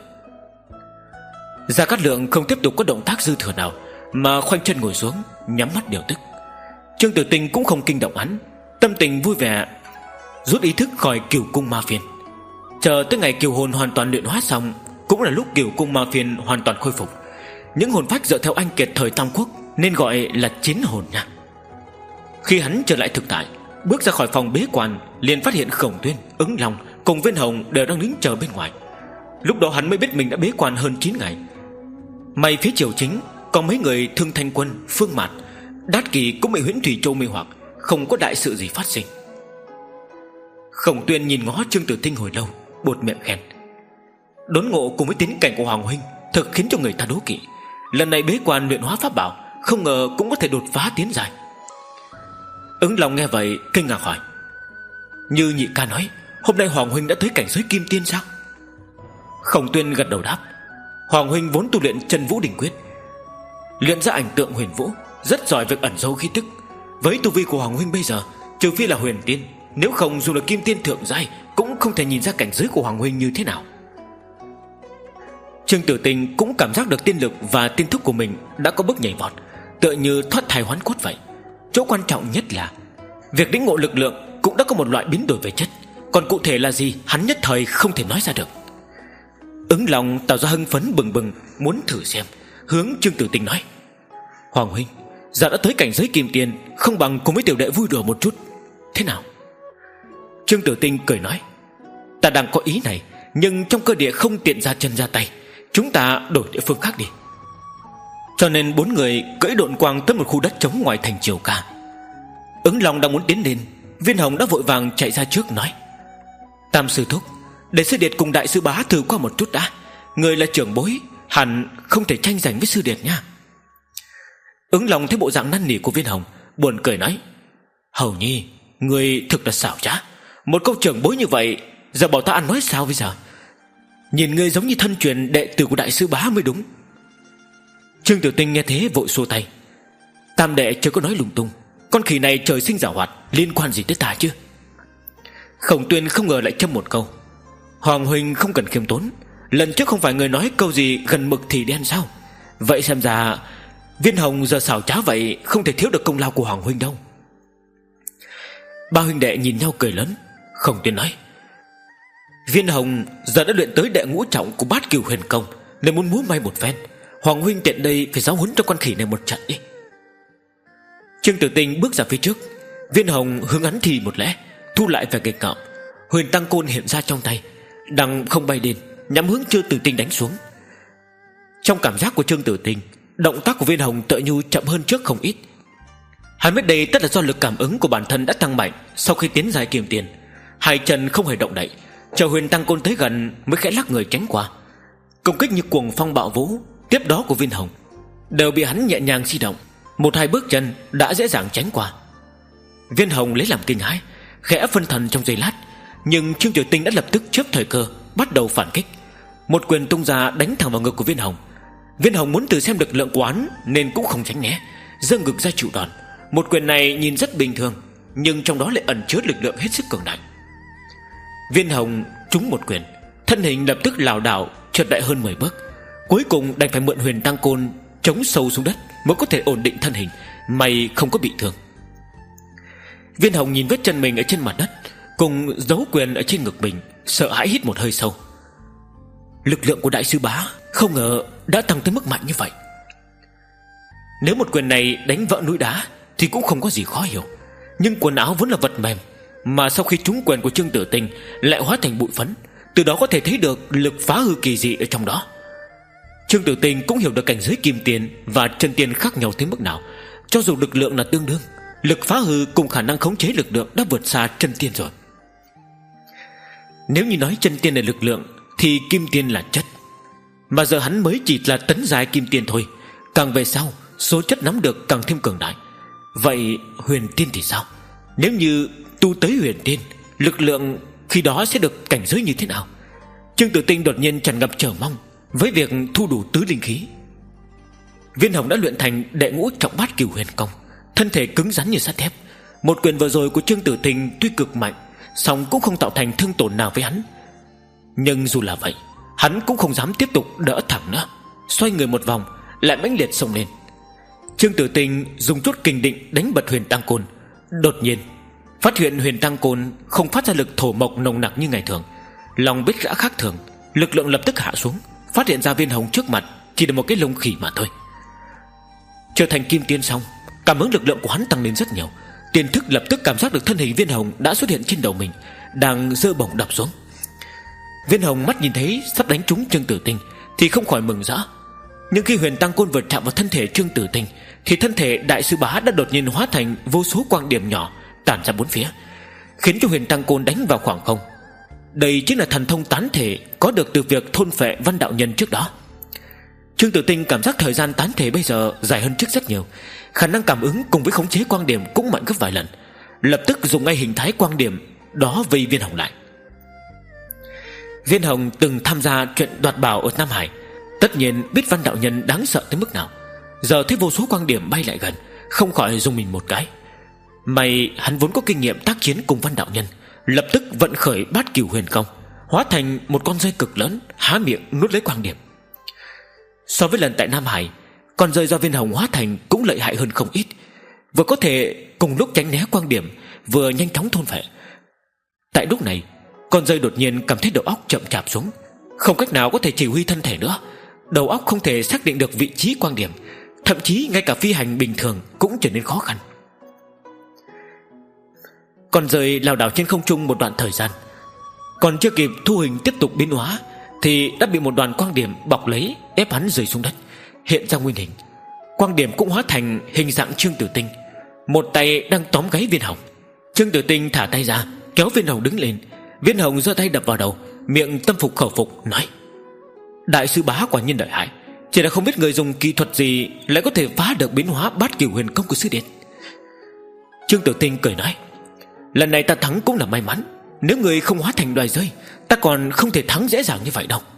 Gia Cát Lượng không tiếp tục có động tác dư thừa nào, mà khoanh chân ngồi xuống, nhắm mắt điều tức. Trương Tử Tinh cũng không kinh động hắn, tâm tình vui vẻ rút ý thức khỏi Cửu Cung Ma Phiên. Chờ tới ngày kiều hồn hoàn toàn luyện hóa xong, cũng là lúc Cửu Cung Ma Phiên hoàn toàn khôi phục. Những hồn phách dựa theo anh kiệt thời Tam Quốc nên gọi là chiến hồn nha. Khi hắn trở lại thực tại, bước ra khỏi phòng bế quan, liền phát hiện Khổng Tuyên, Ứng Long cùng Viên Hồng đều đang đứng chờ bên ngoài. Lúc đó hắn mới biết mình đã bế quan hơn chín ngày. May phía triều chính còn mấy người Thương Thanh Quân, Phương Mạt, Đát Kỳ cũng bị Huyễn Thủy Châu mê hoặc, không có đại sự gì phát sinh. Khổng Tuyên nhìn ngó Trương Tử Tinh hồi lâu, buột miệng khen: đốn ngộ cùng với tiến cảnh của Hoàng huynh thực khiến cho người ta đố kỵ. Lần này bế quan luyện hóa pháp bảo, không ngờ cũng có thể đột phá tiến dài. Ứng Long nghe vậy kinh ngạc hỏi: như nhị ca nói, hôm nay Hoàng huynh đã tới cảnh giới kim tiên sao? Khổng Tuyên gật đầu đáp: Hoàng huynh vốn tu luyện Chân Vũ Đình Quyết, luyện ra ảnh tượng huyền vũ, rất giỏi việc ẩn giấu khí tức. Với tu vi của Hoàng huynh bây giờ, trừ phi là huyền tiên, nếu không dù là kim tiên thượng giai cũng không thể nhìn ra cảnh giới của Hoàng huynh như thế nào. Trương Tử Tinh cũng cảm giác được tiên lực và tiên thức của mình đã có bước nhảy vọt, tựa như thoát thai hoán cốt vậy. Chỗ quan trọng nhất là việc lĩnh ngộ lực lượng cũng đã có một loại biến đổi về chất, còn cụ thể là gì hắn nhất thời không thể nói ra được. Ứng Long tạo ra hưng phấn bừng bừng muốn thử xem, hướng Trương Tử Tinh nói: Hoàng huynh, giờ đã tới cảnh giới kim tiền, không bằng cùng với tiểu đệ vui đùa một chút, thế nào? Trương Tử Tinh cười nói: ta đang có ý này, nhưng trong cơ địa không tiện ra chân ra tay, chúng ta đổi địa phương khác đi. Cho nên bốn người cưỡi độn quang tới một khu đất trống ngoài thành Triều Ca. Ứng Long đang muốn tiến lên, Viên Hồng đã vội vàng chạy ra trước nói: Tam sư thúc, để sư điệt cùng đại sư bá thử qua một chút đã. Người là trưởng bối, hẳn không thể tranh giành với sư điệt nha. Ứng Long thấy bộ dạng năn nỉ của Viên Hồng, buồn cười nói: Hầu nhi, người thực là xảo trá. Một câu trưởng bối như vậy, giờ bảo ta ăn nói sao bây giờ? Nhìn ngươi giống như thân truyền đệ tử của đại sư bá mới đúng. Trương Tử Tinh nghe thế vội xua tay: Tam đệ chưa có nói lung tung, con khỉ này trời sinh giảo hoạt, liên quan gì tới ta chứ? Khổng Tuyên không ngờ lại châm một câu: Hoàng huynh không cần khiêm tốn, lần trước không phải người nói câu gì gần mực thì đen sao? Vậy xem ra Viên Hồng giờ xảo trá vậy, không thể thiếu được công lao của Hoàng huynh đâu. Ba huynh đệ nhìn nhau cười lớn. Khổng Tuyên nói: Viên Hồng giờ đã luyện tới đệ ngũ trọng của Bát Cửu Huyền Công, nên muốn múa may một phen. Hoàng huynh tiện đây phải giáo huấn cho con khỉ này một trận đi. Trương Tử Tinh bước ra phía trước, Viên Hồng hướng hắn thì một lễ, thu lại vẻ nghịch ngợm. Huyền Tăng Côn hiện ra trong tay, đằng không bay lên, nhắm hướng Trương Tử Tinh đánh xuống. Trong cảm giác của Trương Tử Tinh, động tác của Viên Hồng tựa như chậm hơn trước không ít. Hắn biết đây tất là do lực cảm ứng của bản thân đã tăng mạnh sau khi tiến giai kim tiền. Hai chân không hề động đậy, chờ Huyền Tăng Côn tới gần mới khẽ lắc người tránh qua. Công kích như cuồng phong bạo vũ tiếp đó của Viên Hồng đều bị hắn nhẹ nhàng di động, một hai bước chân đã dễ dàng tránh qua. Viên Hồng lấy làm kinh hãi, khẽ phân thần trong giây lát, Nhưng Trương Tiểu Tinh đã lập tức chớp thời cơ, bắt đầu phản kích. Một quyền tung ra đánh thẳng vào ngực của Viên Hồng. Viên Hồng muốn tự xem lực lượng của hắn nên cũng không tránh né, giơ ngực ra chịu đòn. Một quyền này nhìn rất bình thường, nhưng trong đó lại ẩn chứa lực lượng hết sức cường đại. Viên Hồng trúng một quyền, thân hình lập tức lảo đảo trượt đại hơn mười bước, cuối cùng đành phải mượn Huyền Tăng Côn chống sâu xuống đất mới có thể ổn định thân hình, may không có bị thương. Viên Hồng nhìn vết chân mình ở trên mặt đất cùng dấu quyền ở trên ngực mình, sợ hãi hít một hơi sâu. Lực lượng của đại sư bá không ngờ đã tăng tới mức mạnh như vậy. Nếu một quyền này đánh vỡ núi đá thì cũng không có gì khó hiểu, nhưng quần áo vốn là vật mềm, mà sau khi trúng quyền của Trương Tử Tinh lại hóa thành bụi phấn, từ đó có thể thấy được lực phá hư kỳ dị ở trong đó. Trương Tử Tinh cũng hiểu được cảnh giới kim tiền và chân tiên khác nhau tới mức nào. Cho dù lực lượng là tương đương, lực phá hư cùng khả năng khống chế lực lượng đã vượt xa chân tiên rồi. Nếu như nói chân tiên là lực lượng thì kim tiên là chất, mà giờ hắn mới chỉ là tấn giai kim tiên thôi. Càng về sau, số chất nắm được càng thêm cường đại. Vậy huyền tiên thì sao? Nếu như tu tới huyền tiên, lực lượng khi đó sẽ được cảnh giới như thế nào? Trương Tử Tinh đột nhiên tràn ngập chờ mong với việc thu đủ tứ linh khí. Viên Hồng đã luyện thành đệ ngũ trọng bát cửu huyền công, thân thể cứng rắn như sắt thép. Một quyền vừa rồi của Trương Tử Tinh tuy cực mạnh, song cũng không tạo thành thương tổn nào với hắn. Nhưng dù là vậy, hắn cũng không dám tiếp tục đỡ thẳng nữa, xoay người một vòng lại mãnh liệt xông lên. Trương Tử Tinh dùng chút kinh định đánh bật Huyền Tăng Côn. Đột nhiên phát hiện Huyền Tăng Côn không phát ra lực thổ mộc nồng nặc như ngày thường. Lòng biết gã khác thường, lực lượng lập tức hạ xuống, phát hiện ra Viên Hồng trước mặt chỉ là một cái lông khỉ mà thôi. Trở thành kim tiên xong, cảm ứng lực lượng của hắn tăng lên rất nhiều. Tiền thức lập tức cảm giác được thân hình Viên Hồng đã xuất hiện trên đầu mình, đang giơ bổng đập xuống. Viên Hồng mắt nhìn thấy sắp đánh trúng Trương Tử Tinh thì không khỏi mừng rỡ. Nhưng khi Huyền Tăng Côn vừa chạm vào thân thể Trương Tử Tinh thì thân thể đại sư bá đã đột nhiên hóa thành vô số quang điểm nhỏ tản ra bốn phía, khiến cho Huyền Tăng Côn đánh vào khoảng không. Đây chính là thần thông tán thể có được từ việc thôn phệ Văn đạo nhân trước đó. Trương Tử Tinh cảm giác thời gian tán thể bây giờ dài hơn trước rất nhiều, khả năng cảm ứng cùng với khống chế quang điểm cũng mạnh gấp vài lần. Lập tức dùng ngay hình thái quang điểm đó vây Viên Hồng lại. Viên Hồng từng tham gia chuyện đoạt bảo ở Nam Hải, tất nhiên biết Văn đạo nhân đáng sợ tới mức nào. Giờ thấy vô số quang điểm bay lại gần, không khỏi rung mình một cái. May hắn vốn có kinh nghiệm tác chiến cùng Văn đạo nhân, lập tức vận khởi bát cửu huyền công, hóa thành một con rơi cực lớn, há miệng nuốt lấy quang điểm. So với lần tại Nam Hải, con rơi do Viên Hồng hóa thành cũng lợi hại hơn không ít, vừa có thể cùng lúc tránh né quang điểm, vừa nhanh chóng thôn phệ. Tại lúc này, con rơi đột nhiên cảm thấy đầu óc chậm chạp xuống, không cách nào có thể chỉ huy thân thể nữa. Đầu óc không thể xác định được vị trí quang điểm, thậm chí ngay cả phi hành bình thường cũng trở nên khó khăn. Con rơi lảo đảo trên không trung một đoạn thời gian, còn chưa kịp thu hình tiếp tục biến hóa thì đã bị một đoàn quang điểm bọc lấy, ép hắn rơi xuống đất, hiện ra nguyên hình. Quang điểm cũng hóa thành hình dạng Trương Tử Tinh, một tay đang tóm gáy Viên Hồng. Trương Tử Tinh thả tay ra, kéo Viên Hồng đứng lên. Viên Hồng giơ tay đập vào đầu, miệng tâm phục khẩu phục nói: đại sư bá quả nhiên lợi hại, chỉ là không biết người dùng kỹ thuật gì lại có thể phá được biến hóa bát cửu huyền công của sư điện. Trương Tử Tinh cười nói: lần này ta thắng cũng là may mắn, nếu người không hóa thành loài rơi, ta còn không thể thắng dễ dàng như vậy đâu.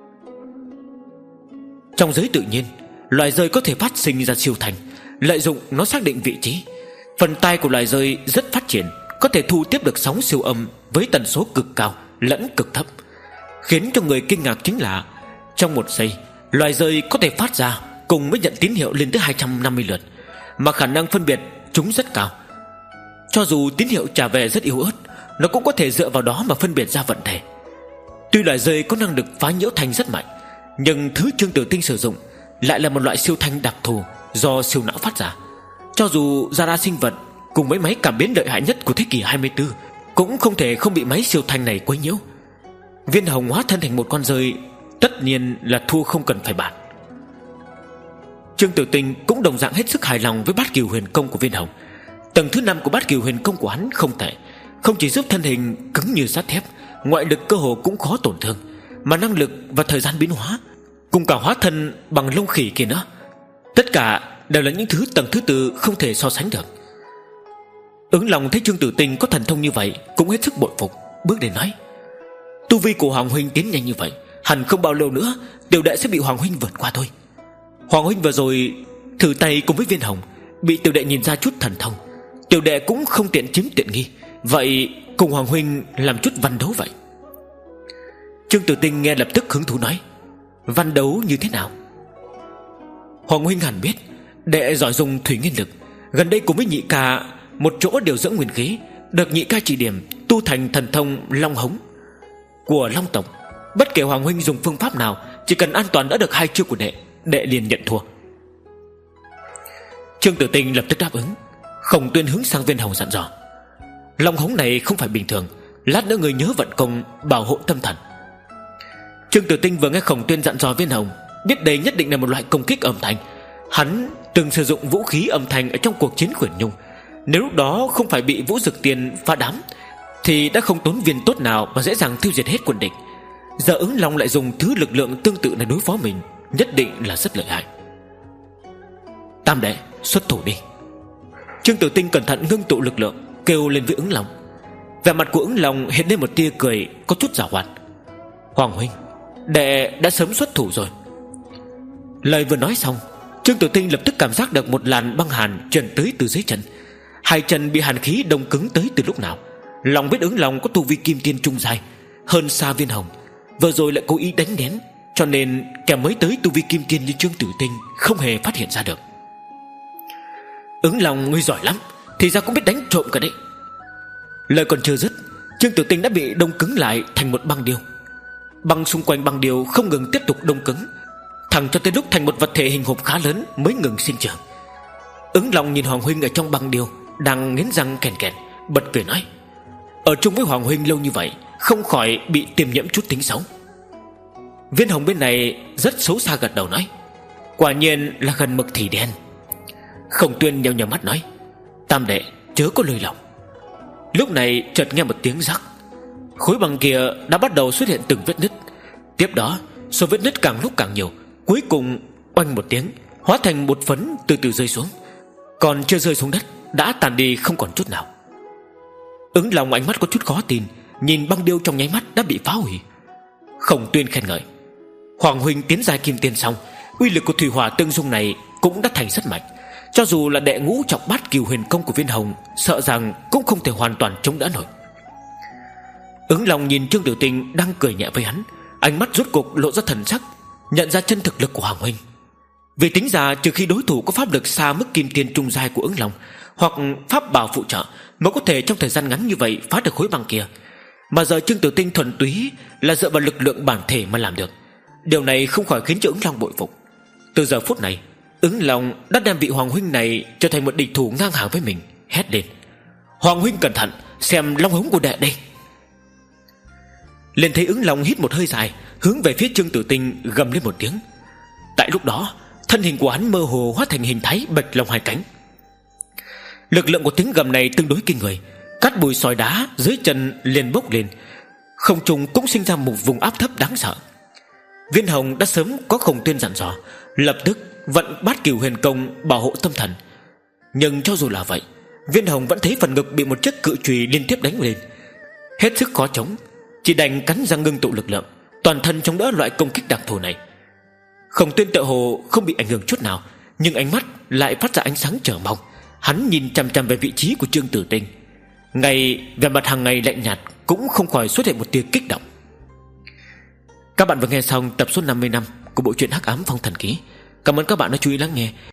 Trong giới tự nhiên, loài rơi có thể phát sinh ra siêu thành, lợi dụng nó xác định vị trí. Phần tai của loài rơi rất phát triển, có thể thu tiếp được sóng siêu âm với tần số cực cao lẫn cực thấp. Khiến cho người kinh ngạc chính là trong một giây, loài rơi có thể phát ra cùng với nhận tín hiệu lên tới hai trăm năm mươi lượt, mà khả năng phân biệt chúng rất cao. Cho dù tín hiệu trả về rất yếu ớt, nó cũng có thể dựa vào đó mà phân biệt ra vận thể. Tuy loài rơi có năng lực phá nhiễu thanh rất mạnh, nhưng thứ Trương Tử Tinh sử dụng lại là một loại siêu thanh đặc thù do siêu não phát ra. Cho dù ra ra sinh vật cùng với máy cảm biến lợi hại nhất của thế kỷ hai mươi tư cũng không thể không bị máy siêu thanh này quấy nhiễu. Viên Hồng hóa thân thành một con rơi, tất nhiên là thua không cần phải bàn. Trương Tử Tinh cũng đồng dạng hết sức hài lòng với bát cửu huyền công của Viên Hồng. Tầng thứ năm của bát cửu huyền công của hắn không tệ, không chỉ giúp thân hình cứng như sắt thép, ngoại lực cơ hồ cũng khó tổn thương, mà năng lực và thời gian biến hóa cùng cả hóa thân bằng lông khỉ kia nữa, tất cả đều là những thứ tầng thứ tư không thể so sánh được. Ứng lòng thấy Trương Tử Tinh có thần thông như vậy cũng hết sức bội phục, bước đến nói: Tu vi của Hoàng huynh tiến nhanh như vậy, hẳn không bao lâu nữa tiểu đệ sẽ bị Hoàng huynh vượt qua thôi. Hoàng huynh vừa rồi thử tay cùng với Viên Hồng, bị tiểu đệ nhìn ra chút thần thông, tiểu đệ cũng không tiện chiếm tiện nghi, vậy cùng Hoàng huynh làm chút văn đấu vậy. Trương Tử Tinh nghe lập tức hứng thú nói: Văn đấu như thế nào? Hoàng huynh hẳn biết, đệ giỏi dùng thủy nguyên lực, gần đây cùng với nhị ca một chỗ điều dưỡng nguyên khí, được nhị ca chỉ điểm tu thành thần thông Long Hống của Long tộc. Bất kể Hoàng huynh dùng phương pháp nào, chỉ cần an toàn đã được hai chiêu của đệ, đệ liền nhận thua. Trương Tử Tinh lập tức đáp ứng. Khổng Tuyên hướng sang Viên Hồng dặn dò: Long Hống này không phải bình thường, lát nữa người nhớ vận công bảo hộ tâm thần. Trương Tử Tinh vừa nghe Khổng Tuyên dặn dò Viên Hồng, biết đây nhất định là một loại công kích âm thanh. Hắn từng sử dụng vũ khí âm thanh ở trong cuộc chiến Khuyển Nhung, nếu lúc đó không phải bị Vũ Dực Tiên phá đám thì đã không tốn viên tốt nào mà dễ dàng tiêu diệt hết quân địch. Giờ Ứng Long lại dùng thứ lực lượng tương tự này đối phó mình, nhất định là rất lợi hại. Tam đệ, xuất thủ đi. Trương Tử Tinh cẩn thận ngưng tụ lực lượng, kêu lên với Ứng Long. Vẻ mặt của Ứng Long hiện lên một tia cười có chút giảo hoạt: Hoàng huynh, đệ đã sớm xuất thủ rồi. Lời vừa nói xong, Trương Tử Tinh lập tức cảm giác được một làn băng hàn truyền tới từ dưới chân. Hai chân bị hàn khí đông cứng tới từ lúc nào. Lòng biết Ứng Long có tu vi kim tiên trung giai, hơn xa Viên Hồng, vừa rồi lại cố ý đánh nén, cho nên kẻ mới tới tu vi kim tiên như Trương Tử Tinh không hề phát hiện ra được. Ứng Long ngươi giỏi lắm, thì ra cũng biết đánh trộm cả đấy. Lời còn chưa dứt, Trương Tử Tinh đã bị đông cứng lại thành một băng điêu. Băng xung quanh băng điêu không ngừng tiếp tục đông cứng, thẳng cho tới lúc thành một vật thể hình hộp khá lớn mới ngừng sinh trưởng. Ứng Long nhìn Hoàng huynh ở trong băng điêu đang nghiến răng kèn kẹt, bật cười nói: Ở chung với Hoàng huynh lâu như vậy, không khỏi bị tiềm nhiễm chút tính xấu. Viên Hồng bên này rất xấu xa gật đầu nói: Quả nhiên là gần mực thì đen. Khổng Tuyên nheo nheo mắt nói: Tam đệ chớ có lười lòng. Lúc này chợt nghe một tiếng rắc, khối băng kia đã bắt đầu xuất hiện từng vết nứt. Tiếp đó số vết nứt càng lúc càng nhiều, cuối cùng oanh một tiếng, hóa thành một phấn từ từ rơi xuống. Còn chưa rơi xuống đất đã tàn đi không còn chút nào. Ứng Long ánh mắt có chút khó tin, nhìn băng điêu trong nháy mắt đã bị phá hủy. Khổng Tuyên khen ngợi: Hoàng huynh tiến giai kim tiên xong, uy lực của thủy hỏa tương dung này cũng đã thành rất mạnh. Cho dù là đệ ngũ trọng bát cửu huyền công của Viên Hồng, sợ rằng cũng không thể hoàn toàn chống đỡ nổi. Ứng Long nhìn Trương Tử Tinh đang cười nhẹ với hắn, ánh mắt rốt cục lộ ra thần sắc, nhận ra chân thực lực của Hoàng huynh. Vì tính ra trừ khi đối thủ có pháp lực xa mức kim tiên trung giai của Ứng Long, hoặc pháp bảo phụ trợ, mới có thể trong thời gian ngắn như vậy phá được khối băng kia. Mà giờ Trương Tử Tinh thuần túy là dựa vào lực lượng bản thể mà làm được. Điều này không khỏi khiến cho Ứng Long bội phục. Từ giờ phút này, Ứng Long đã đem vị Hoàng huynh này trở thành một địch thủ ngang hàng với mình, hét lên: Hoàng huynh cẩn thận, xem long hống của đệ đây. Lên thấy Ứng Long hít một hơi dài, hướng về phía Trương Tử Tinh gầm lên một tiếng. Tại lúc đó, thân hình của hắn mơ hồ hóa thành hình thái bạch long hai cánh. Lực lượng của tiếng gầm này tương đối kinh người, cát bụi sỏi đá dưới chân liền bốc lên, không trung cũng sinh ra một vùng áp thấp đáng sợ. Viên Hồng đã sớm có Khổng Tuyên dặn dò, lập tức vận bát cửu huyền công bảo hộ tâm thần. Nhưng cho dù là vậy, Viên Hồng vẫn thấy phần ngực bị một chiếc cự chùy liên tiếp đánh lên, hết sức khó chống, chỉ đành cắn răng ngưng tụ lực lượng, toàn thân chống đỡ loại công kích đặc thù này. Khổng Tuyên tựa hồ không bị ảnh hưởng chút nào, nhưng ánh mắt lại phát ra ánh sáng chờ mong. Hắn nhìn chằm chằm về vị trí của Trương Tử Tinh, ngay vẻ mặt hàng ngày lạnh nhạt cũng không khỏi xuất hiện một tia kích động. Các bạn vừa nghe xong tập số năm mươi lăm của bộ truyện Hắc Ám Phong Thần Ký. Cảm ơn các bạn đã chú ý lắng nghe.